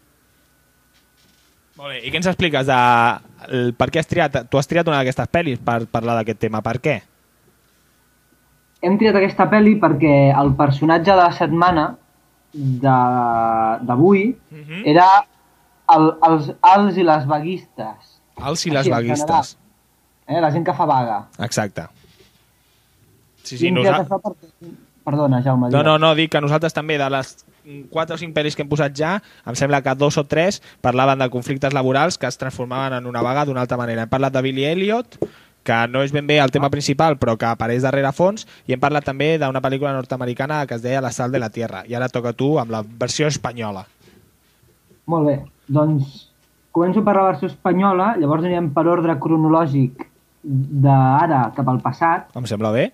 Molt bé, i què ens expliques de... El, per què has triat... Tu has triat una d'aquestes pel·lis per parlar d'aquest tema. Per què? Hem triat aquesta pel·li perquè el personatge de la setmana de- d'avui Uh -huh. era el, els els i les vaguistes. Els i les Així, en vaguistes. general. Eh? La gent que fa vaga. Exacte. Sí, I sí, hem nosa... triat això perquè... Perdona, Jaume. No, digues. no, no, dic que nosaltres també, de les quatre o cinc pel·lis que hem posat ja, em sembla que dos o tres parlaven de conflictes laborals que es transformaven en una vaga d'una altra manera. Hem parlat de Billy Elliot, que no és ben bé el tema principal, però que apareix darrere fons, i hem parlat també d'una pel·lícula nord-americana que es deia La sal de la tierra. I ara toca a tu amb la versió espanyola. Molt bé, doncs començo per la versió espanyola, llavors anirem per ordre cronològic d'ara cap al passat, Em sembla bé?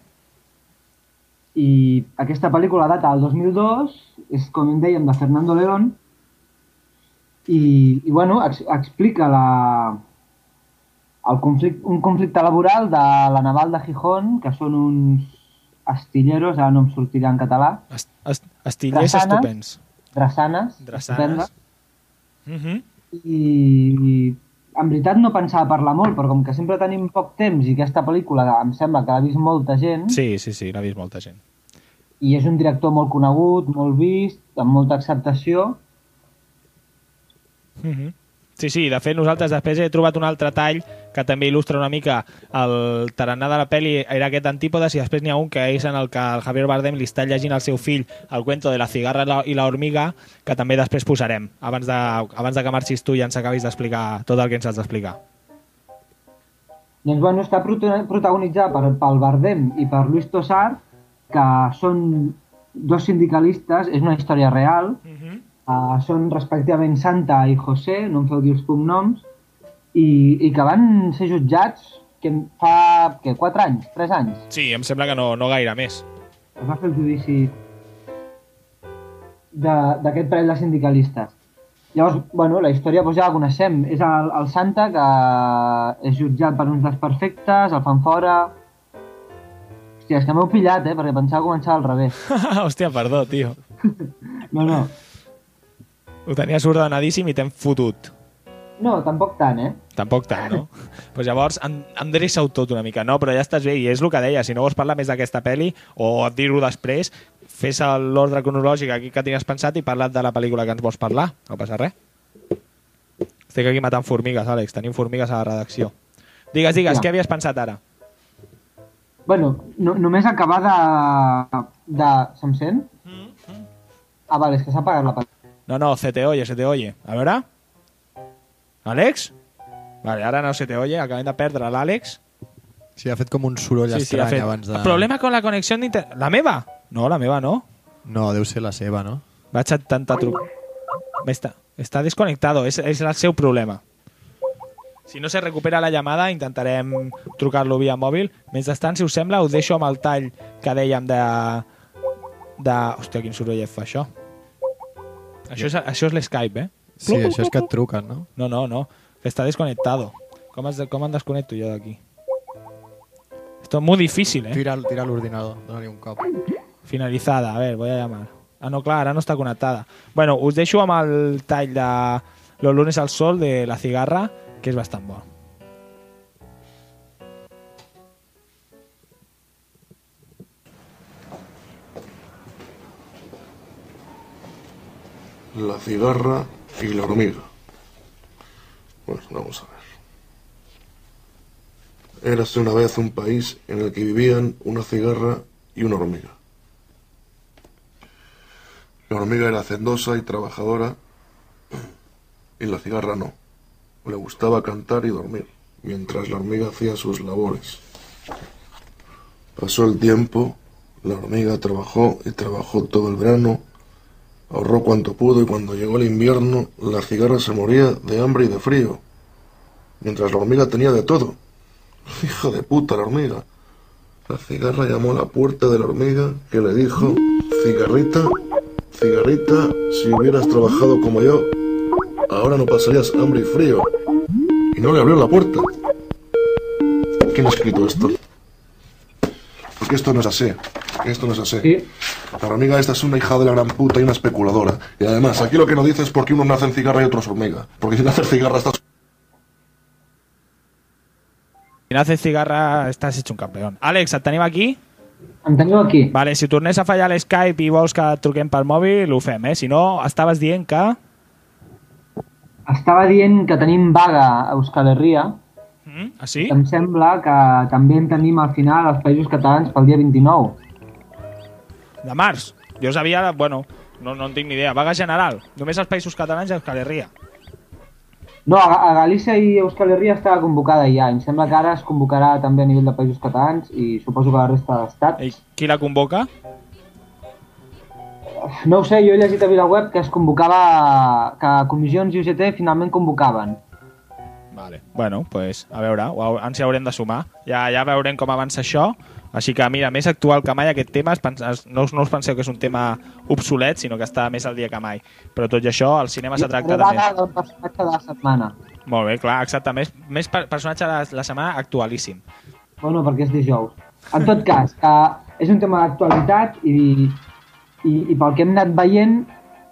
i aquesta pel·lícula data del dos mil dos, és com en dèiem de Fernando León, i, i bueno, ex, explica la, el conflicte, un conflicte laboral de la Naval de Gijón, que són uns astilleros, ara no em sortirà en català, Est est Estillers Drassanes. estupends. drassanes, Drassanes. estupendes, Uh -huh. i, i en veritat no pensava parlar molt, però com que sempre tenim poc temps i aquesta pel·lícula em sembla que l'ha vist molta gent, Sí, sí, sí, l'ha vist molta gent. i és un director molt conegut, molt vist, amb molta acceptació, Uh -huh. Sí, sí, de fet nosaltres després he trobat un altre tall que també il·lustra una mica el tarannà de la pel·li, era aquest antípodes, i després n'hi ha un que és en el que el Javier Bardem li està llegint al seu fill el cuento de la cigarra i la hormiga, que també després posarem, abans de, abans de que marxis tu i ens acabis d'explicar tot el que ens has d'explicar. Doncs bueno, està protagonitzat per, pel Bardem i per Luis Tosar, que són dos sindicalistes, és una història real, uh-huh. uh, són respectivament Santa i José, no em feu dir els cognoms, i, i que van ser jutjats que fa, què, quatre anys, tres anys? Sí, em sembla que no, no gaire més. Es va fer el judici d'aquest parell de sindicalistes. Llavors, bueno, la història doncs, ja la coneixem. És el, el Santa, que és jutjat per uns desperfectes, el fan fora... Hòstia, és que m'heu pillat, eh? Perquè pensava començar al revés. Hòstia, perdó, tio. No, no. Ho tenies ordenadíssim i t'hem fotut. No, tampoc tant, eh? Tampoc tant, no? Doncs pues llavors, endreça-ho tot una mica. No, però ja estàs bé, i és el que deia. Si no vols parlar més d'aquesta pel·li, o dir-ho després, fes l'ordre cronològic aquí que tenies pensat i parla't de la pel·lícula que ens vols parlar. No passa res. Estic aquí matant formigues, Àlex. Tenim formigues a la redacció. Digues, digues, ja. Què havies pensat ara? Bueno, no, només acabar de... de... Se'm sent? Mm-hmm. Ah, vale, és que s'ha apagat la pantalla. No, no, se te oye, se te oye. A veure... Àlex? Vale, ara no se te oye, acabem de perdre l'Àlex. Sí, ha fet com un soroll sí, estrany sí, fet... abans de... Problema con la connexió d'internet... La meva? No, la meva no. No, deu ser la seva, no? Vaig a tanta truc... Està, està desconectado, és, és el seu problema. Si no se recupera la llamada, intentarem trucar-lo via mòbil. Mentrestant, si us sembla, us deixo amb el tall que dèiem de... de... Hòstia, quin soroll fa això. Això és, això és l'Skype, eh? Sí, això és que et truquen, no? No, no, no. Està desconectado. Com, es, com em desconnecto jo d'aquí? Esto es muy difícil, eh? Tira, tira l'ordinador, dona-li un cop. Finalizada, a ver, voy a llamar. Ah, no, clar, ara no està connectada. Bueno, us deixo amb el tall de Los lunes al sol de La cigarra, que és bastant bo. La cigarra y la hormiga. Pues vamos a ver. Érase una vez un país en el que vivían una cigarra y una hormiga. La hormiga era hacendosa y trabajadora y la cigarra no. Le gustaba cantar y dormir, mientras la hormiga hacía sus labores. Pasó el tiempo, la hormiga trabajó y trabajó todo el verano, ahorró cuanto pudo y cuando llegó el invierno, la cigarra se moría de hambre y de frío, mientras la hormiga tenía de todo. Hija de puta la hormiga. La cigarra llamó a la puerta de la hormiga, que le dijo: cigarrita, cigarrita, si hubieras trabajado como yo, ahora no pasarías hambre y frío. Y no le abrió la puerta. ¿Quién ha escrito esto? Porque esto no es así. Esto no es así. ¿Sí? La hormiga esta es una hija de la gran puta y una especuladora. Y además, aquí lo que no dice es por qué unos nacen cigarra y otros hormiga. Porque si naces cigarra estás... Si naces cigarra estàs hecho un campeón. Àlex, et tenim aquí? Em teniu aquí. Vale, si tornés a fallar l'Skype i vols que et truquem pel mòbil, ho fem, eh? Si no, estaves dient que... Estava dient que tenim vaga a Euskal Herria. Mm, ah, sí? Em sembla que també en tenim al final als Països Catalans pel dia vint-i-nou. De març? Jo sabia... Bueno, no, no en tinc ni idea. Vaga general. Només als Països Catalans i a Euskal Herria. No, a, a Galícia i Euskal Herria estava convocada ja. Em sembla que ara es convocarà també a nivell de Països Catalans i suposo que la resta de l'estat. I qui la convoca? No ho sé, jo he llegit a VilaWeb que es convocava, que comissions i U G T finalment convocaven. Vale. Bueno, pues, a veure, ens hi haurem de sumar. Ja, ja veurem com avança això. Així que, mira, més actual que mai aquest tema, es, no, no us penseu que és un tema obsolet, sinó que està més al dia que mai. Però tot i això, el cinema s'ha tractat de més. El personatge de la setmana. Molt bé, clar, exacte. Més, més personatge de la setmana actualíssim. Bueno, perquè és dijous. En tot cas, que és un tema d'actualitat i, i, i pel que hem anat veient,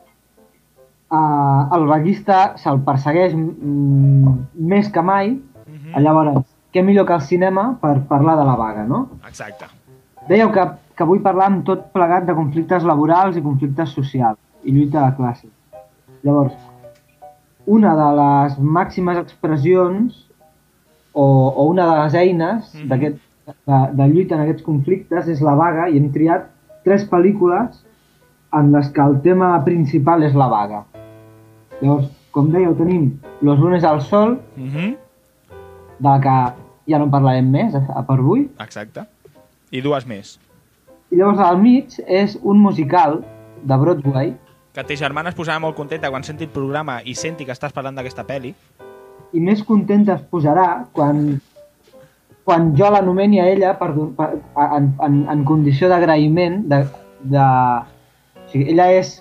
eh, el vaguista se'l persegueix mm, més que mai. Mm-hmm. Llavors, què millor que el cinema per parlar de la vaga, no? Exacte. Dèieu que, que vull parlar amb tot plegat de conflictes laborals i conflictes socials i lluita de classes. Llavors, una de les màximes expressions o, o una de les eines Mhm. d'aquest, de, de lluita en aquests conflictes és la vaga, i hem triat tres pel·lícules en les que el tema principal és la vaga. Llavors, com dèieu, tenim Los lunes al sol, Mhm. de la que ja no en parlarem més a, a per avui. Exacte. I dues més. I llavors al mig és un musical de Broadway. Que ta germana es posarà molt contenta quan senti el programa i senti que estàs parlant d'aquesta pel·li. I més contenta es posarà quan, quan jo l'anomeni a ella per, per, en, en, en condició d'agraïment de, de... O sigui, ella és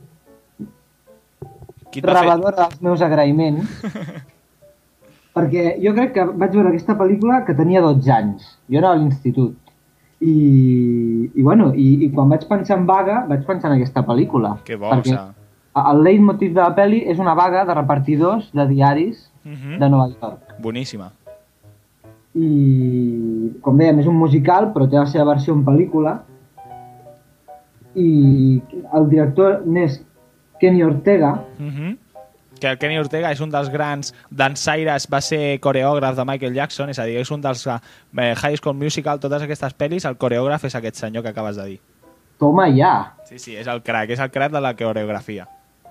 rebedora dels meus agraïments perquè jo crec que vaig veure aquesta pel·lícula que tenia dotze anys. Jo era a l'institut. I, i, bueno, i, i quan vaig pensar en vaga, vaig pensar en aquesta pel·lícula. Que bo, perquè o el leitmotiv de la pel·li és una vaga de repartidors de diaris Mhm. de Nova York. Boníssima. I, com dèiem, és un musical, però té la seva versió en pel·lícula. I el director n'és Kenny Ortega. Mhm. Que el Kenny Ortega és un dels grans dansaires, va ser coreògraf de Michael Jackson, és a dir, és un dels eh, High School Musical, totes aquestes pel·lis, el coreògraf és aquest senyor que acabes de dir. Toma ja! Sí, sí, és el crack, és el crack de la coreografia.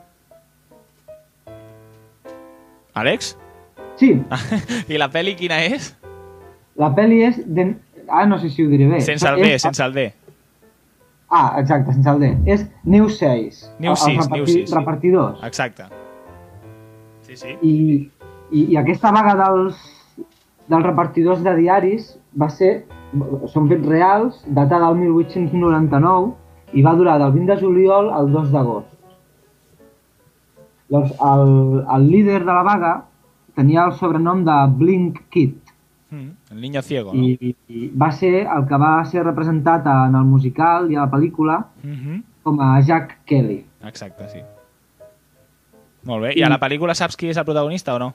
Àlex? Sí. I la pel·li quina és? La pel·li és... De... Ah, no sé si ho diré bé. Sense el és... D, sense el D. Ah, exacte, sense el D. És New sis. New els sis, reparti... New sis. repartidors. Exacte. Sí, sí. I, i, i aquesta vaga dels, dels repartidors de diaris va ser... Són fets reals, datada del mil vuit-cents noranta-nou i va durar del vint de juliol al dos d'agost. Llavors, el, el líder de la vaga tenia el sobrenom de Blink Kid. Mm, el niño ciego, no? I, i va ser el que va ser representat en el musical i a la pel·lícula Mhm. com a Jack Kelly. Exacte, sí. Molt bé. I a la pel·lícula saps qui és el protagonista o no?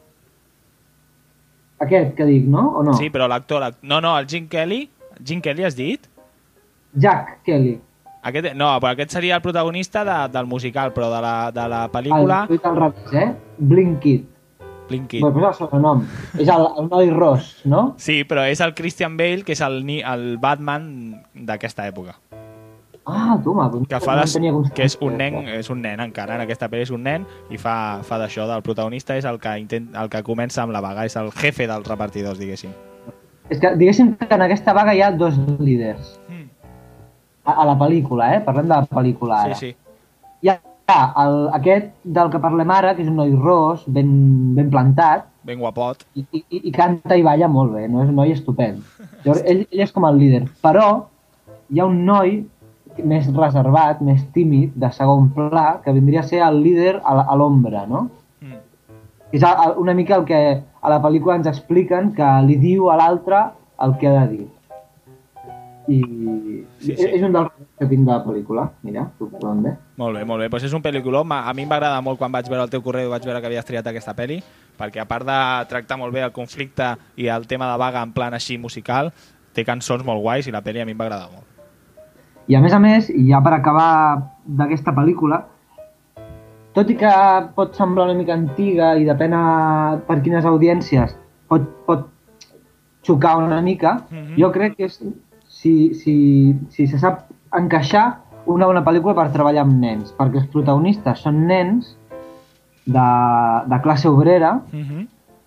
Aquest que dic, no? O no? Sí, però l'actor... l'ac- No, no, el Jim Kelly... Jim Kelly has dit? Jack Kelly. Aquest, no, però aquest seria el protagonista de, del musical, però de la, de la pel·lícula... El, al revés, eh? Blink Kid. Blink Kid. Bueno, pues el sobrenom. És el, el noi ros, no? Sí, però és el Christian Bale, que és el, ni- el Batman d'aquesta època. Ah, toma. Doncs Que fa no de, en tenia constància. que és un nen, és un nen encara, en aquesta pel·li és un nen, i fa, fa d'això, del protagonista és el que, intent, el que comença amb la vaga, és el jefe dels repartidors, diguéssim. És que diguéssim que en aquesta vaga hi ha dos líders. Mm. A, a la pel·lícula, eh? Parlem de la pel·lícula ara. Sí, sí. Hi ha el, aquest del que parlem ara, que és un noi ros, ben, ben plantat, Ben guapot. i, i, i canta i balla molt bé, no? És un noi estupend. Llavors, ell, ell és com el líder. Però hi ha un noi més reservat, més tímid, de segon pla, que vindria a ser el líder a la- a l'ombra, no? Mm. És a- a- una mica el que a la pel·lícula ens expliquen que li diu a l'altre el que ha de dir. I Sí, sí, sí. és un dels que tinc de la pel·lícula. Mira, tu parlant bé. Molt bé, molt bé. Pues és un pel·lículó. Ma- A mi em va agradar molt quan vaig veure el teu correu i vaig veure que havies triat aquesta pel·li, perquè a part de tractar molt bé el conflicte i el tema de vaga en plan així musical, té cançons molt guais i la pel·li a mi em va agradar molt. I a més a més, i ja per acabar d'aquesta pel·lícula, tot i que pot semblar una mica antiga i depèn a per quines audiències pot, pot xocar una mica, Mhm. jo crec que és, si, si, si se sap encaixar una bona pel·lícula per treballar amb nens, perquè els protagonistes són nens de, de classe obrera Mhm.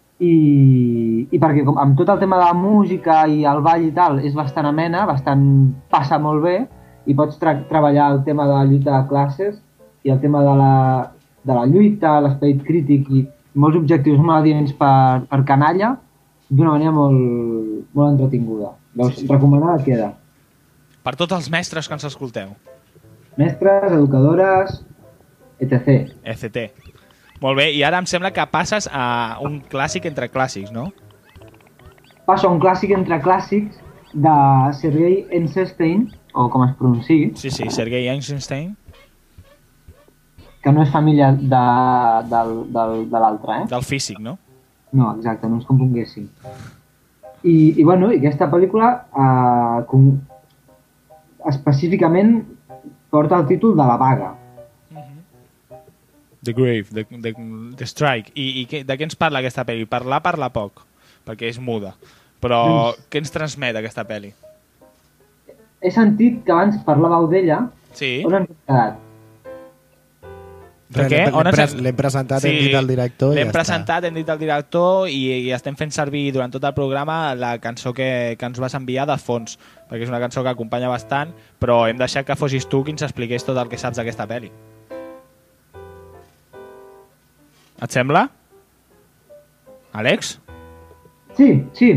i, i perquè com, amb tot el tema de la música i el ball i tal és bastant amena, bastant passa molt bé i pots tra treballar el tema de la lluita de classes i el tema de la, de la lluita, l'esperit crític i molts objectius molt adients per, per canalla d'una manera molt, molt entretinguda. Llavors, sí, sí. Recomanada queda. Per tots els mestres que ens escolteu. Mestres, educadores, etcètera. E C T. Molt bé, i ara em sembla que passes a un clàssic entre clàssics, no? Passo a un clàssic entre clàssics de Sergei Eisenstein, o com es pronunciï. Sí, sí, Sergei Eisenstein. Que no és família de, del, del, de l'altre, eh? Del físic, no? No, exacte, no ens confonguéssim. I, i bueno, i aquesta pel·lícula eh, com, específicament porta el títol de La vaga. The Grave, The, the, the Strike. I, i que, de què ens parla aquesta pel·li? Parlar parla poc, perquè és muda. Però doncs... què ens transmet aquesta pel·li? He sentit que abans parlàveu d'ella. Sí. On ens hem quedat? De què? L'hem pres presentat, sí, hem dit el director i l'hem ja presentat, està. Hem dit el director i, i estem fent servir durant tot el programa la cançó que, que ens vas enviar de fons, perquè és una cançó que acompanya bastant, però hem deixat que fossis tu qui ens expliqués tot el que saps d'aquesta pel·li. Et sembla? Àlex? Sí, sí.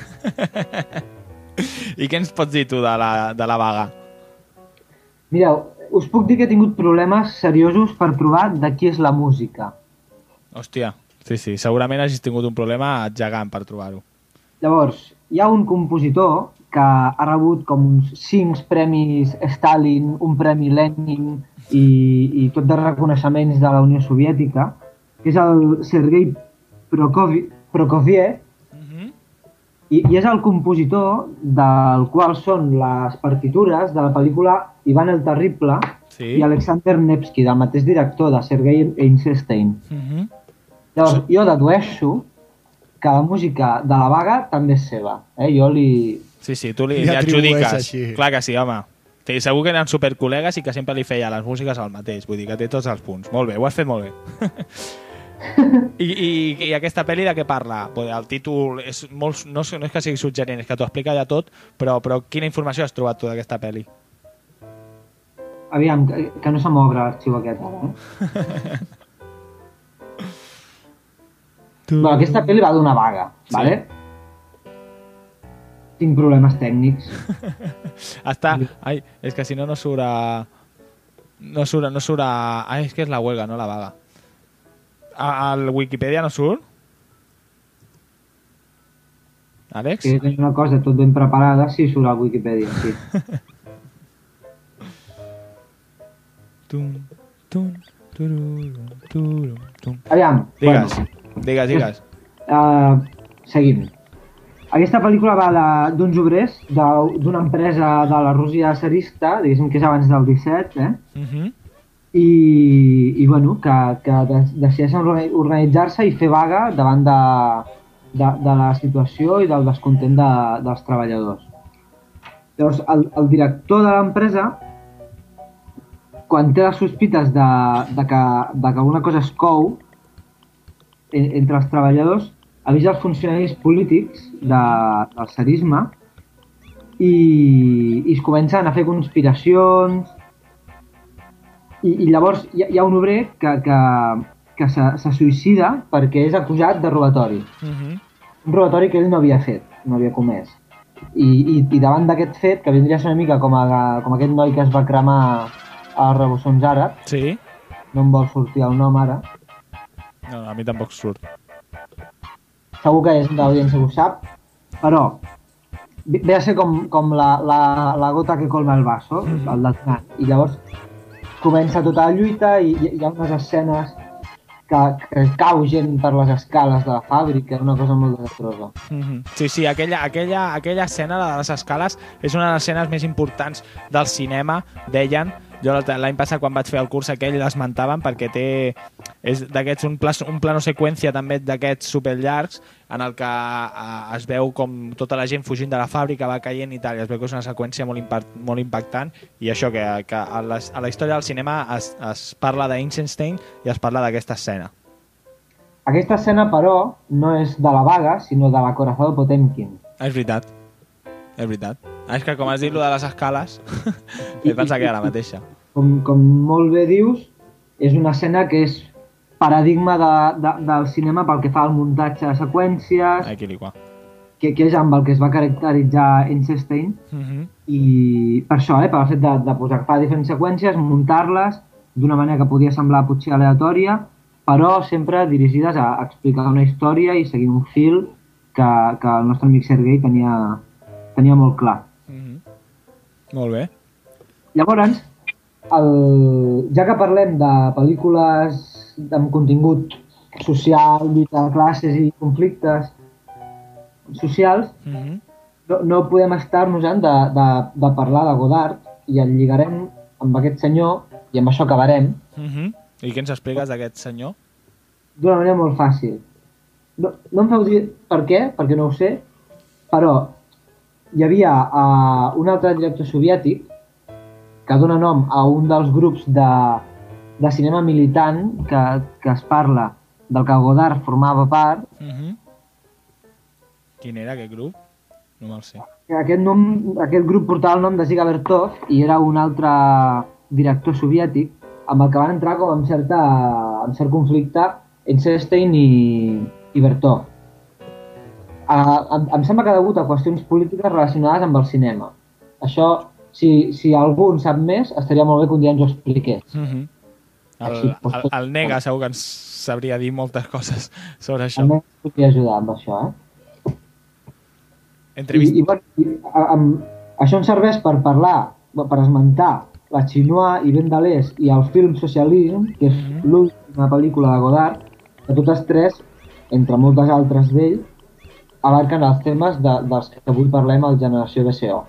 I què ens pots dir tu de la, de la vaga? Mireu, us puc dir que he tingut problemes seriosos per trobar de qui és la música. Hòstia, sí, sí, segurament hagis tingut un problema gegant per trobar-ho. Llavors, hi ha un compositor que ha rebut com uns cinc premis Stalin, un premi Lenin i, i tot de reconeixements de la Unió Soviètica, que és el Sergei Prokofiev, Prokofiev uh-huh. i, i és el compositor del qual són les partitures de la pel·lícula Ivan el Terrible, sí, i Alexander Nevsky, del mateix director de Sergei Eisenstein. Uh-huh. Llavors, jo dedueixo que la música de la vaga també és seva. Eh? Jo li... Sí, sí, tu li, li adjudiques. Així. Clar que sí, home. Sí, segur que eren supercol·legues i que sempre li feia les músiques al mateix. Vull dir que té tots els punts. Molt bé, ho has fet molt bé. I, i, I aquesta pel·li de què parla? El títol és molt, no, no és que sigui suggerent, és que t'ho explica ja tot, però, però quina informació has trobat tu d'aquesta pel·li? Aviam, que, que no se m'obre l'arxiu aquest ara. Eh? Bueno, aquesta pel·li va d'una vaga, sí, vale? Tinc problemes tècnics. Està... Ai, és que si no no surt a... No surt, no surt a... Ai, és que és la huelga, no la vaga. Al Wikipedia no surt? Àlex? Si tens una cosa tot ben preparada, sí surt al Wikipedia, sí. tum, tum, turum, turum, tum. Aviam. Digues, bueno, digues, digues. Uh, seguim. Aquesta pel·lícula va d'uns obrers d'una empresa de la Rússia tsarista, diguéssim que és abans del disset, eh? Uh-huh. I, i bueno, que, que decideixen organitzar-se i fer vaga davant de, de, de la situació i del descontent de, dels treballadors. Llavors, el, el director de l'empresa, quan té les sospites de, de, que, de que alguna cosa es cou entre els treballadors, avisa els funcionaris polítics de, del tsarisme i, i es comencen a fer conspiracions i, i llavors hi ha, hi ha un obrer que, que, que se, se suïcida perquè és acusat de robatori. Uh-huh. Un robatori que ell no havia fet, no havia comès. I, i, i davant d'aquest fet, que vindria a ser una mica com, a, com aquest noi que es va cremar a les revolucions àrabs, sí, no em vol sortir el nom ara. No, a mi tampoc surt. Segur que és de l'audiència que ho sap, però ve a ser com, com la, la, la gota que colma el vaso, el detonant, i llavors comença tota la lluita i hi ha unes escenes que, que cau gent per les escales de la fàbrica, una cosa molt desastrosa. Mm-hmm. Sí, sí, aquella, aquella, aquella escena de les escales és una de les escenes més importants del cinema, deien. Jo l'any passat, quan vaig fer el curs aquell, l'esmentaven perquè té... És d'aquests un, pla, un plano seqüència també d'aquests superllargs en el que eh, es veu com tota la gent fugint de la fàbrica va caient i tal, i es veu que és una seqüència molt, impact, molt impactant, i això que, que a, la, a la història del cinema es, es parla d'Eisenstein i es parla d'aquesta escena. Aquesta escena, però, no és de la vaga, sinó de l'acorazado Potemkin. És veritat. És veritat. Ah, és que com has dit lo de les escales, he pensat que era la mateixa. Com, com molt bé dius, és una escena que és paradigma de, de, del cinema pel que fa al muntatge de seqüències, Aquí li qua. que, que és amb el que es va caracteritzar Eisenstein, Uh-huh. i per això, eh, per el fet de, de posar fa diferents seqüències, muntar-les d'una manera que podia semblar potser aleatòria, però sempre dirigides a explicar una història i seguir un fil que, que el nostre amic Sergei tenia, tenia molt clar. Uh-huh. Molt bé. Llavors, el, ja que parlem de pel·lícules amb contingut social, lluita de classes i conflictes socials, uh-huh. no, no podem estar-nos-en de, de, de parlar de Godard, i el lligarem amb aquest senyor i amb això acabarem. Uh-huh. I què ens expliques d'aquest senyor? D'una manera molt fàcil. No, no em feu dir per què, perquè no ho sé, però hi havia uh, un altre director soviètic que dona nom a un dels grups de, de cinema militant que, que es parla, del que Godard formava part. Uh-huh. Quin era aquest grup? No me'l sé. Aquest, nom, aquest grup portava el nom de Ziga Vertov i era un altre director soviètic amb el que van entrar com en, certa, en cert conflicte entre Einstein i, i Vertov. Uh, em, em sembla que ha degut a qüestions polítiques relacionades amb el cinema. Això, si, si algú en sap més, estaria molt bé que un dia ens ho expliqués. Uh-huh. El, Així, el, el Nega segur que ens sabria dir moltes coses sobre això. També ens podria ajudar amb això, eh? Entrevist... I, i, bueno, i a, a, això ens serveix per parlar, per esmentar la Chinois i Vendalés i el film Socialisme, que és mm-hmm. l'última pel·lícula de Godard, que totes tres, entre moltes altres d'ell, abarquen els temes de, dels que avui parlem al Generació B C O.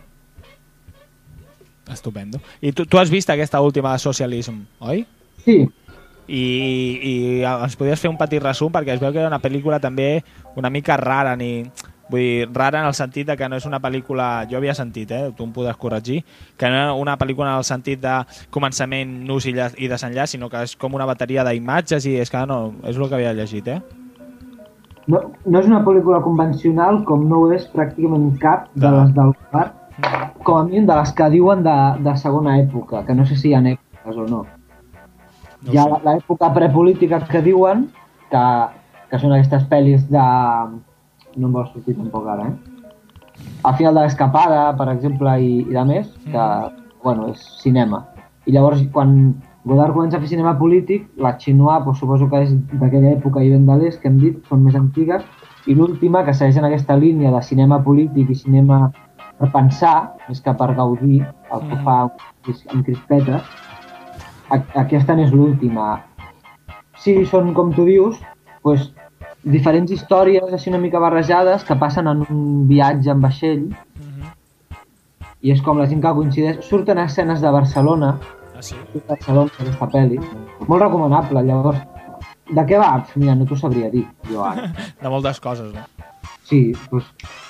Estupendo. I tu, tu has vist aquesta última de Socialisme, oi? Sí. I, i ens podries fer un petit resum, perquè es veu que era una pel·lícula també una mica rara, ni... vull dir, rara en el sentit de que no és una pel·lícula... Jo havia sentit, eh? Tu em podràs corregir, que no és una pel·lícula en el sentit de començament, nus i, i desenllaç, sinó que és com una bateria d'imatges i és que no, és el que havia llegit, eh? No, no és una pel·lícula convencional com no ho és pràcticament cap de les del Godard, com a mínim de les que diuen de, de segona època, que no sé si hi ha èpoques o no. no hi ha l'època prepolítica que diuen, que, que són aquestes pel·lis de... no em vol sortir tampoc ara, eh? Al final de l'Escapada, per exemple, i, i de més, que, bueno, és cinema. I llavors, quan Godard comença a fer cinema polític, la Chinois, pues, suposo que és d'aquella època, i Vendalés, que hem dit, són més antigues, i l'última, que segueix en aquesta línia de cinema polític i cinema per pensar, més que per gaudir, el que fa amb crispetes, aquesta n'és l'última. Sí, són, com tu dius, pues, diferents històries així una mica barrejades que passen en un viatge en vaixell, uh-huh. I és com la gent que coincideix. Surten escenes de Barcelona, ah, sí? De Barcelona, aquesta pel·li, molt recomanable. Llavors, de què va? Mira, no t'ho sabria dir, jo ara. De moltes coses, no? Sí, doncs...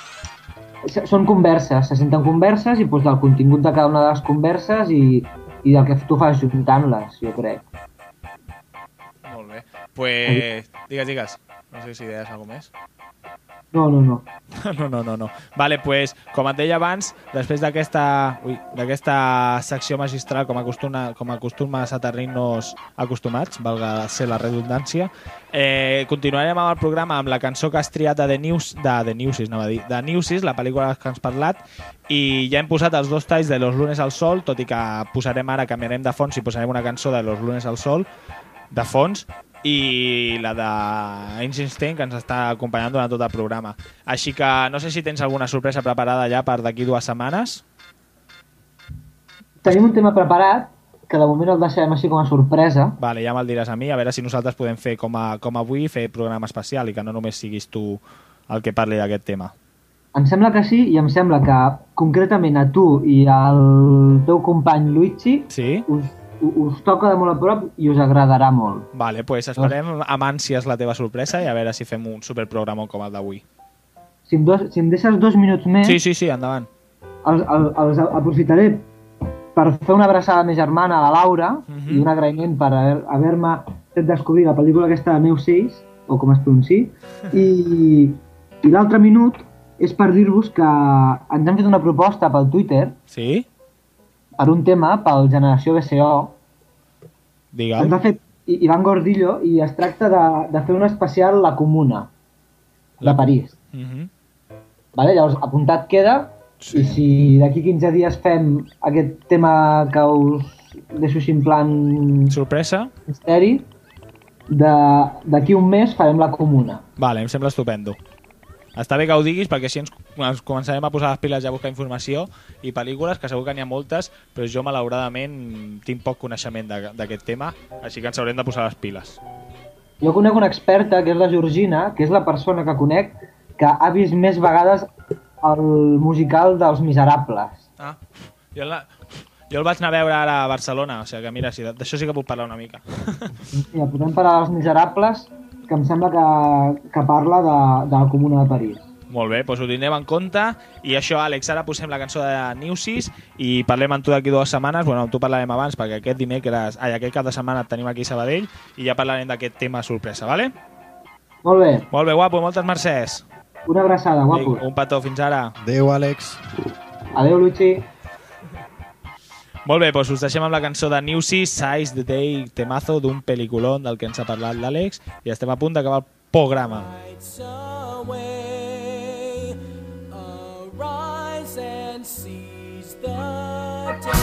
són converses, se senten converses i doncs, del contingut de cada una de les converses i, i del que tu fas juntant-les, jo crec. Molt bé. Pues, digues, digues. No sé si deies alguna més. No, no, no. No, no, no, no. Vale, pues, com et deia abans, després d'aquesta ui, d'aquesta secció magistral, com acostuma, com acostumes a tenir-nos acostumats, valga ser la redundància, eh, continuarem amb el programa amb la cançó que has triat de The News, de The Newsies, anava a dir, de Newsies, la pel·lícula que has parlat, i ja hem posat els dos talls de Los lunes al sol, tot i que posarem ara, canviarem de fons i posarem una cançó de Los lunes al sol, de fons, i la de Einstein, que ens està acompanyant durant tot el programa. Així que no sé si tens alguna sorpresa preparada ja per d'aquí dues setmanes. Tenim un tema preparat, que de moment el deixarem així com a sorpresa. Vale, ja me'l diràs a mi, a veure si nosaltres podem fer com, a, com avui, fer programa especial i que no només siguis tu el que parli d'aquest tema. Em sembla que sí, i em sembla que concretament a tu i al teu company Luigi sí? us us toca de molt a prop i us agradarà molt. Vale, pues esperem amb ànsies la teva sorpresa i a veure si fem un superprograma com el d'avui. Si, si em deixes dos minuts més... Sí, sí, sí, endavant. Els, els, els aprofitaré per fer una abraçada a mi germana, a la Laura, uh-huh. I un agraïment per haver-me fet descobrir la pel·lícula aquesta de Newsies, o com es pronunciï, i, i l'altre minut és per dir-vos que ens han fet una proposta pel Twitter. Sí? Per un tema, pel Generació B C O. Digue'm. Ens ha fet Ivan Gordillo i es tracta de, de fer un especial La Comuna, de París. Uh-huh. Vale? Llavors, apuntat queda, sí. I si d'aquí quinze dies fem aquest tema que us deixo així en plan... sorpresa. Misteri, d'aquí un mes farem La Comuna. Vale, em sembla estupendo. Està bé que ho diguis perquè així ens, ens començarem a posar les piles ja a buscar informació i pel·lícules, que segur que n'hi ha moltes, però jo malauradament tinc poc coneixement d'aquest tema, així que ens haurem de posar les piles. Jo conec una experta, que és la Georgina, que és la persona que conec que ha vist més vegades el musical dels Miserables. Ah, jo la, Jo el vaig anar a veure ara a Barcelona, o sigui que mira, sí, d'això sí que puc parlar una mica. Ja, podem parlar dels Miserables, que em sembla que, que parla de, de la Comuna de París. Molt bé, doncs ho tindrem en compte. I això, Àlex, ara posem la cançó de Newsis i parlem amb tu d'aquí dues setmanes. Bueno, amb tu parlarem abans, perquè aquest dimecres, ai, aquest cap de setmana et tenim aquí a Sabadell i ja parlarem d'aquest tema sorpresa, vale? Molt bé. Molt bé, guapo, moltes mercès. Una abraçada, guapo. Un petó, fins ara. Adéu, Àlex. Adéu, Luchi. Molt bé, doncs us deixem amb la cançó de Newsis, Size the Day, temazo d'un pel·liculón del que ens ha parlat l'Àlex, i estem a punt d'acabar el programa. Arise and seize the day.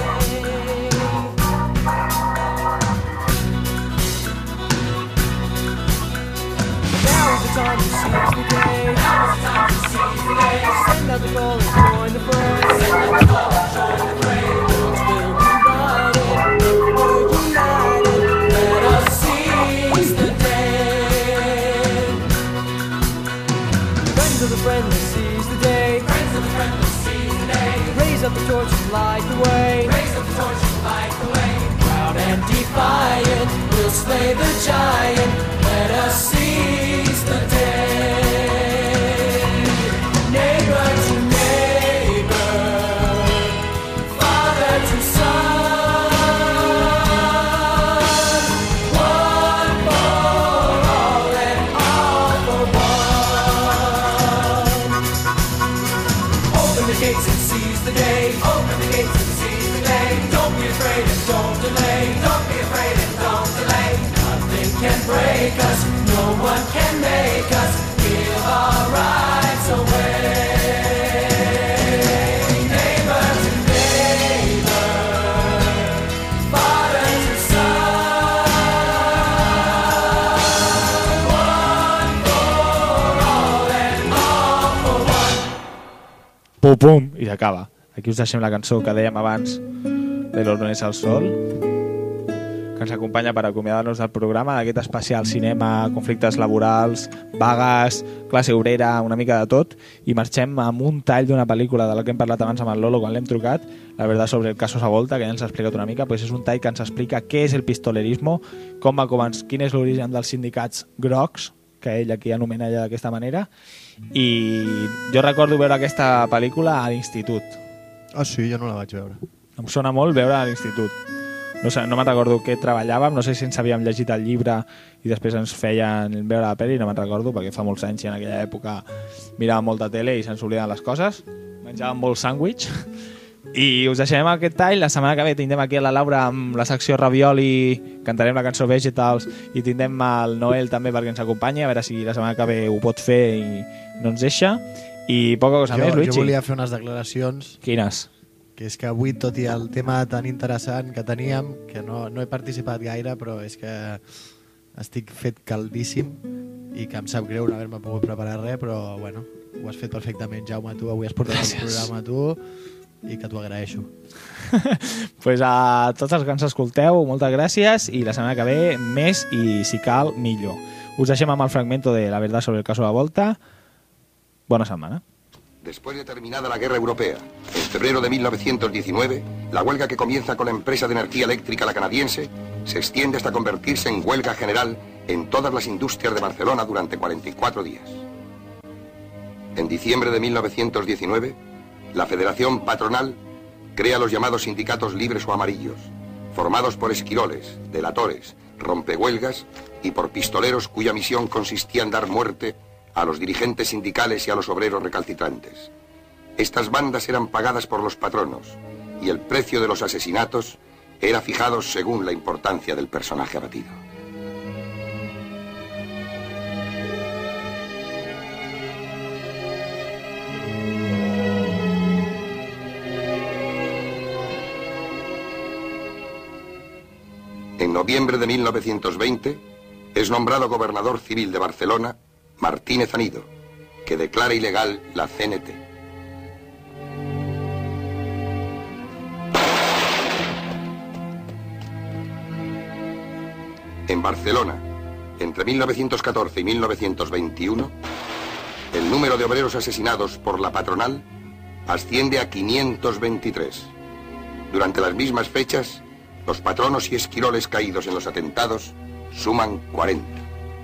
Now is the time to seize the day. Now is the time to seize the day. Send out the call and join the fray. Send out the call and join the fray. Worlds will unite it. We're united. Let us seize the day. Friends of the friendless seize the day. Friends of the friendless seize the day. Raise up the torch and light the way. Raise up the torch and light the way. Proud and defiant, we'll slay the giant. Let us seize the day. Neighbor to neighbor, father to son, one for all and all for one. Open the gates and seize the day. Open the gates and seize the day. Don't be afraid and don't delay. Don't be afraid and don't delay. Nothing can break us. No one can make us give our rights away. Neighbor to neighbor, father to son, one for all and all for one. Pum, pum, i s'acaba. Aquí us deixem la cançó que dèiem abans de l'Ornés al Sol, que ens acompanya per acomiadar-nos del programa, d'aquest especial cinema, conflictes laborals, vagues, classe obrera, una mica de tot, i marxem amb un tall d'una pel·lícula de la que hem parlat abans amb el Lolo quan l'hem trucat, la veritat sobre el caso Savolta, que ja ens ha explicat una mica, pues és un tall que ens explica què és el pistolerismo, com va començar, quin és l'origen dels sindicats grocs, que ell aquí anomena ja d'aquesta manera, i jo recordo veure aquesta pel·lícula a l'institut. Ah, sí, jo no la vaig veure. Em sona molt veure a l'institut. No sé, no me'n recordo què treballàvem, no sé si ens havíem llegit el llibre i després ens feien veure la pel·li, no me'n recordo, perquè fa molts anys i en aquella època miràvem molta tele i se'ns obliden les coses, menjàvem molt sàndwich, i us deixarem aquest tall. La setmana que ve tindrem aquí a la Laura amb la secció Ravioli, cantarem la cançó Vegetables i tindrem el Noel també perquè ens acompanyi, a veure si la setmana que ve ho pot fer i no ens deixa. I poca cosa jo, més, Luigi. Jo volia fer unes declaracions. Quines? Que és que avui, tot i el tema tan interessant que teníem, que no, no he participat gaire, però és que estic fet caldíssim i que em sap greu no haver-me pogut preparar res, però bueno, ho has fet perfectament, Jaume, tu. Avui has portat el programa a tu i que t'ho agraeixo. Pues a tots els que ens escolteu, moltes gràcies, i la setmana que ve més i, si cal, millor. Us deixem amb el fragmento de La verdad sobre el caso de la Volta. Bona setmana. Después de terminada la guerra europea, en febrero de mil novecientos diecinueve, la huelga que comienza con la empresa de energía eléctrica La Canadiense se extiende hasta convertirse en huelga general en todas las industrias de Barcelona durante cuarenta y cuatro días. En diciembre de mil novecientos diecinueve, la Federación Patronal crea los llamados sindicatos libres o amarillos, formados por esquiroles, delatores, rompehuelgas y por pistoleros cuya misión consistía en dar muerte a los dirigentes sindicales y a los obreros recalcitrantes. Estas bandas eran pagadas por los patronos y el precio de los asesinatos era fijado según la importancia del personaje abatido. En noviembre de mil novecientos veinte es nombrado gobernador civil de Barcelona Martínez Anido, que declara ilegal la C N T. En Barcelona, entre mil novecientos catorce y mil novecientos veintiuno, el número de obreros asesinados por la patronal asciende a quinientos veintitrés. Durante las mismas fechas, los patronos y esquiroles caídos en los atentados suman cuarenta.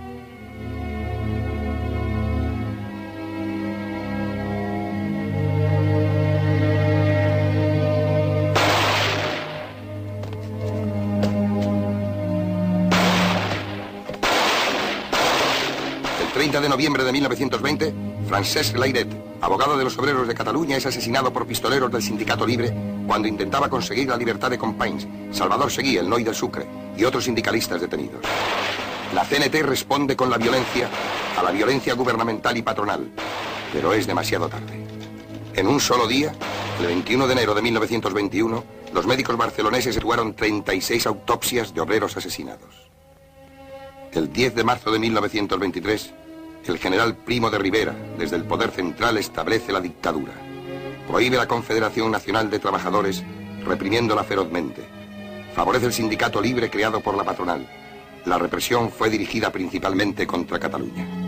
El treinta de noviembre de mil novecientos veinte, Francesc Layret, abogado de los obreros de Cataluña, es asesinado por pistoleros del Sindicato Libre cuando intentaba conseguir la libertad de Companys, Salvador Seguí, el Noi del Sucre, y otros sindicalistas detenidos. La C N T responde con la violencia a la violencia gubernamental y patronal, pero es demasiado tarde. En un solo día, el veintiuno de enero de mil novecientos veintiuno, los médicos barceloneses efectuaron treinta y seis autopsias de obreros asesinados. El diez de marzo de mil novecientos veintitrés, el general Primo de Rivera, desde el Poder Central, establece la dictadura. Prohíbe la Confederación Nacional de Trabajadores, reprimiéndola ferozmente. Favorece el sindicato libre creado por la patronal. La represión fue dirigida principalmente contra Cataluña.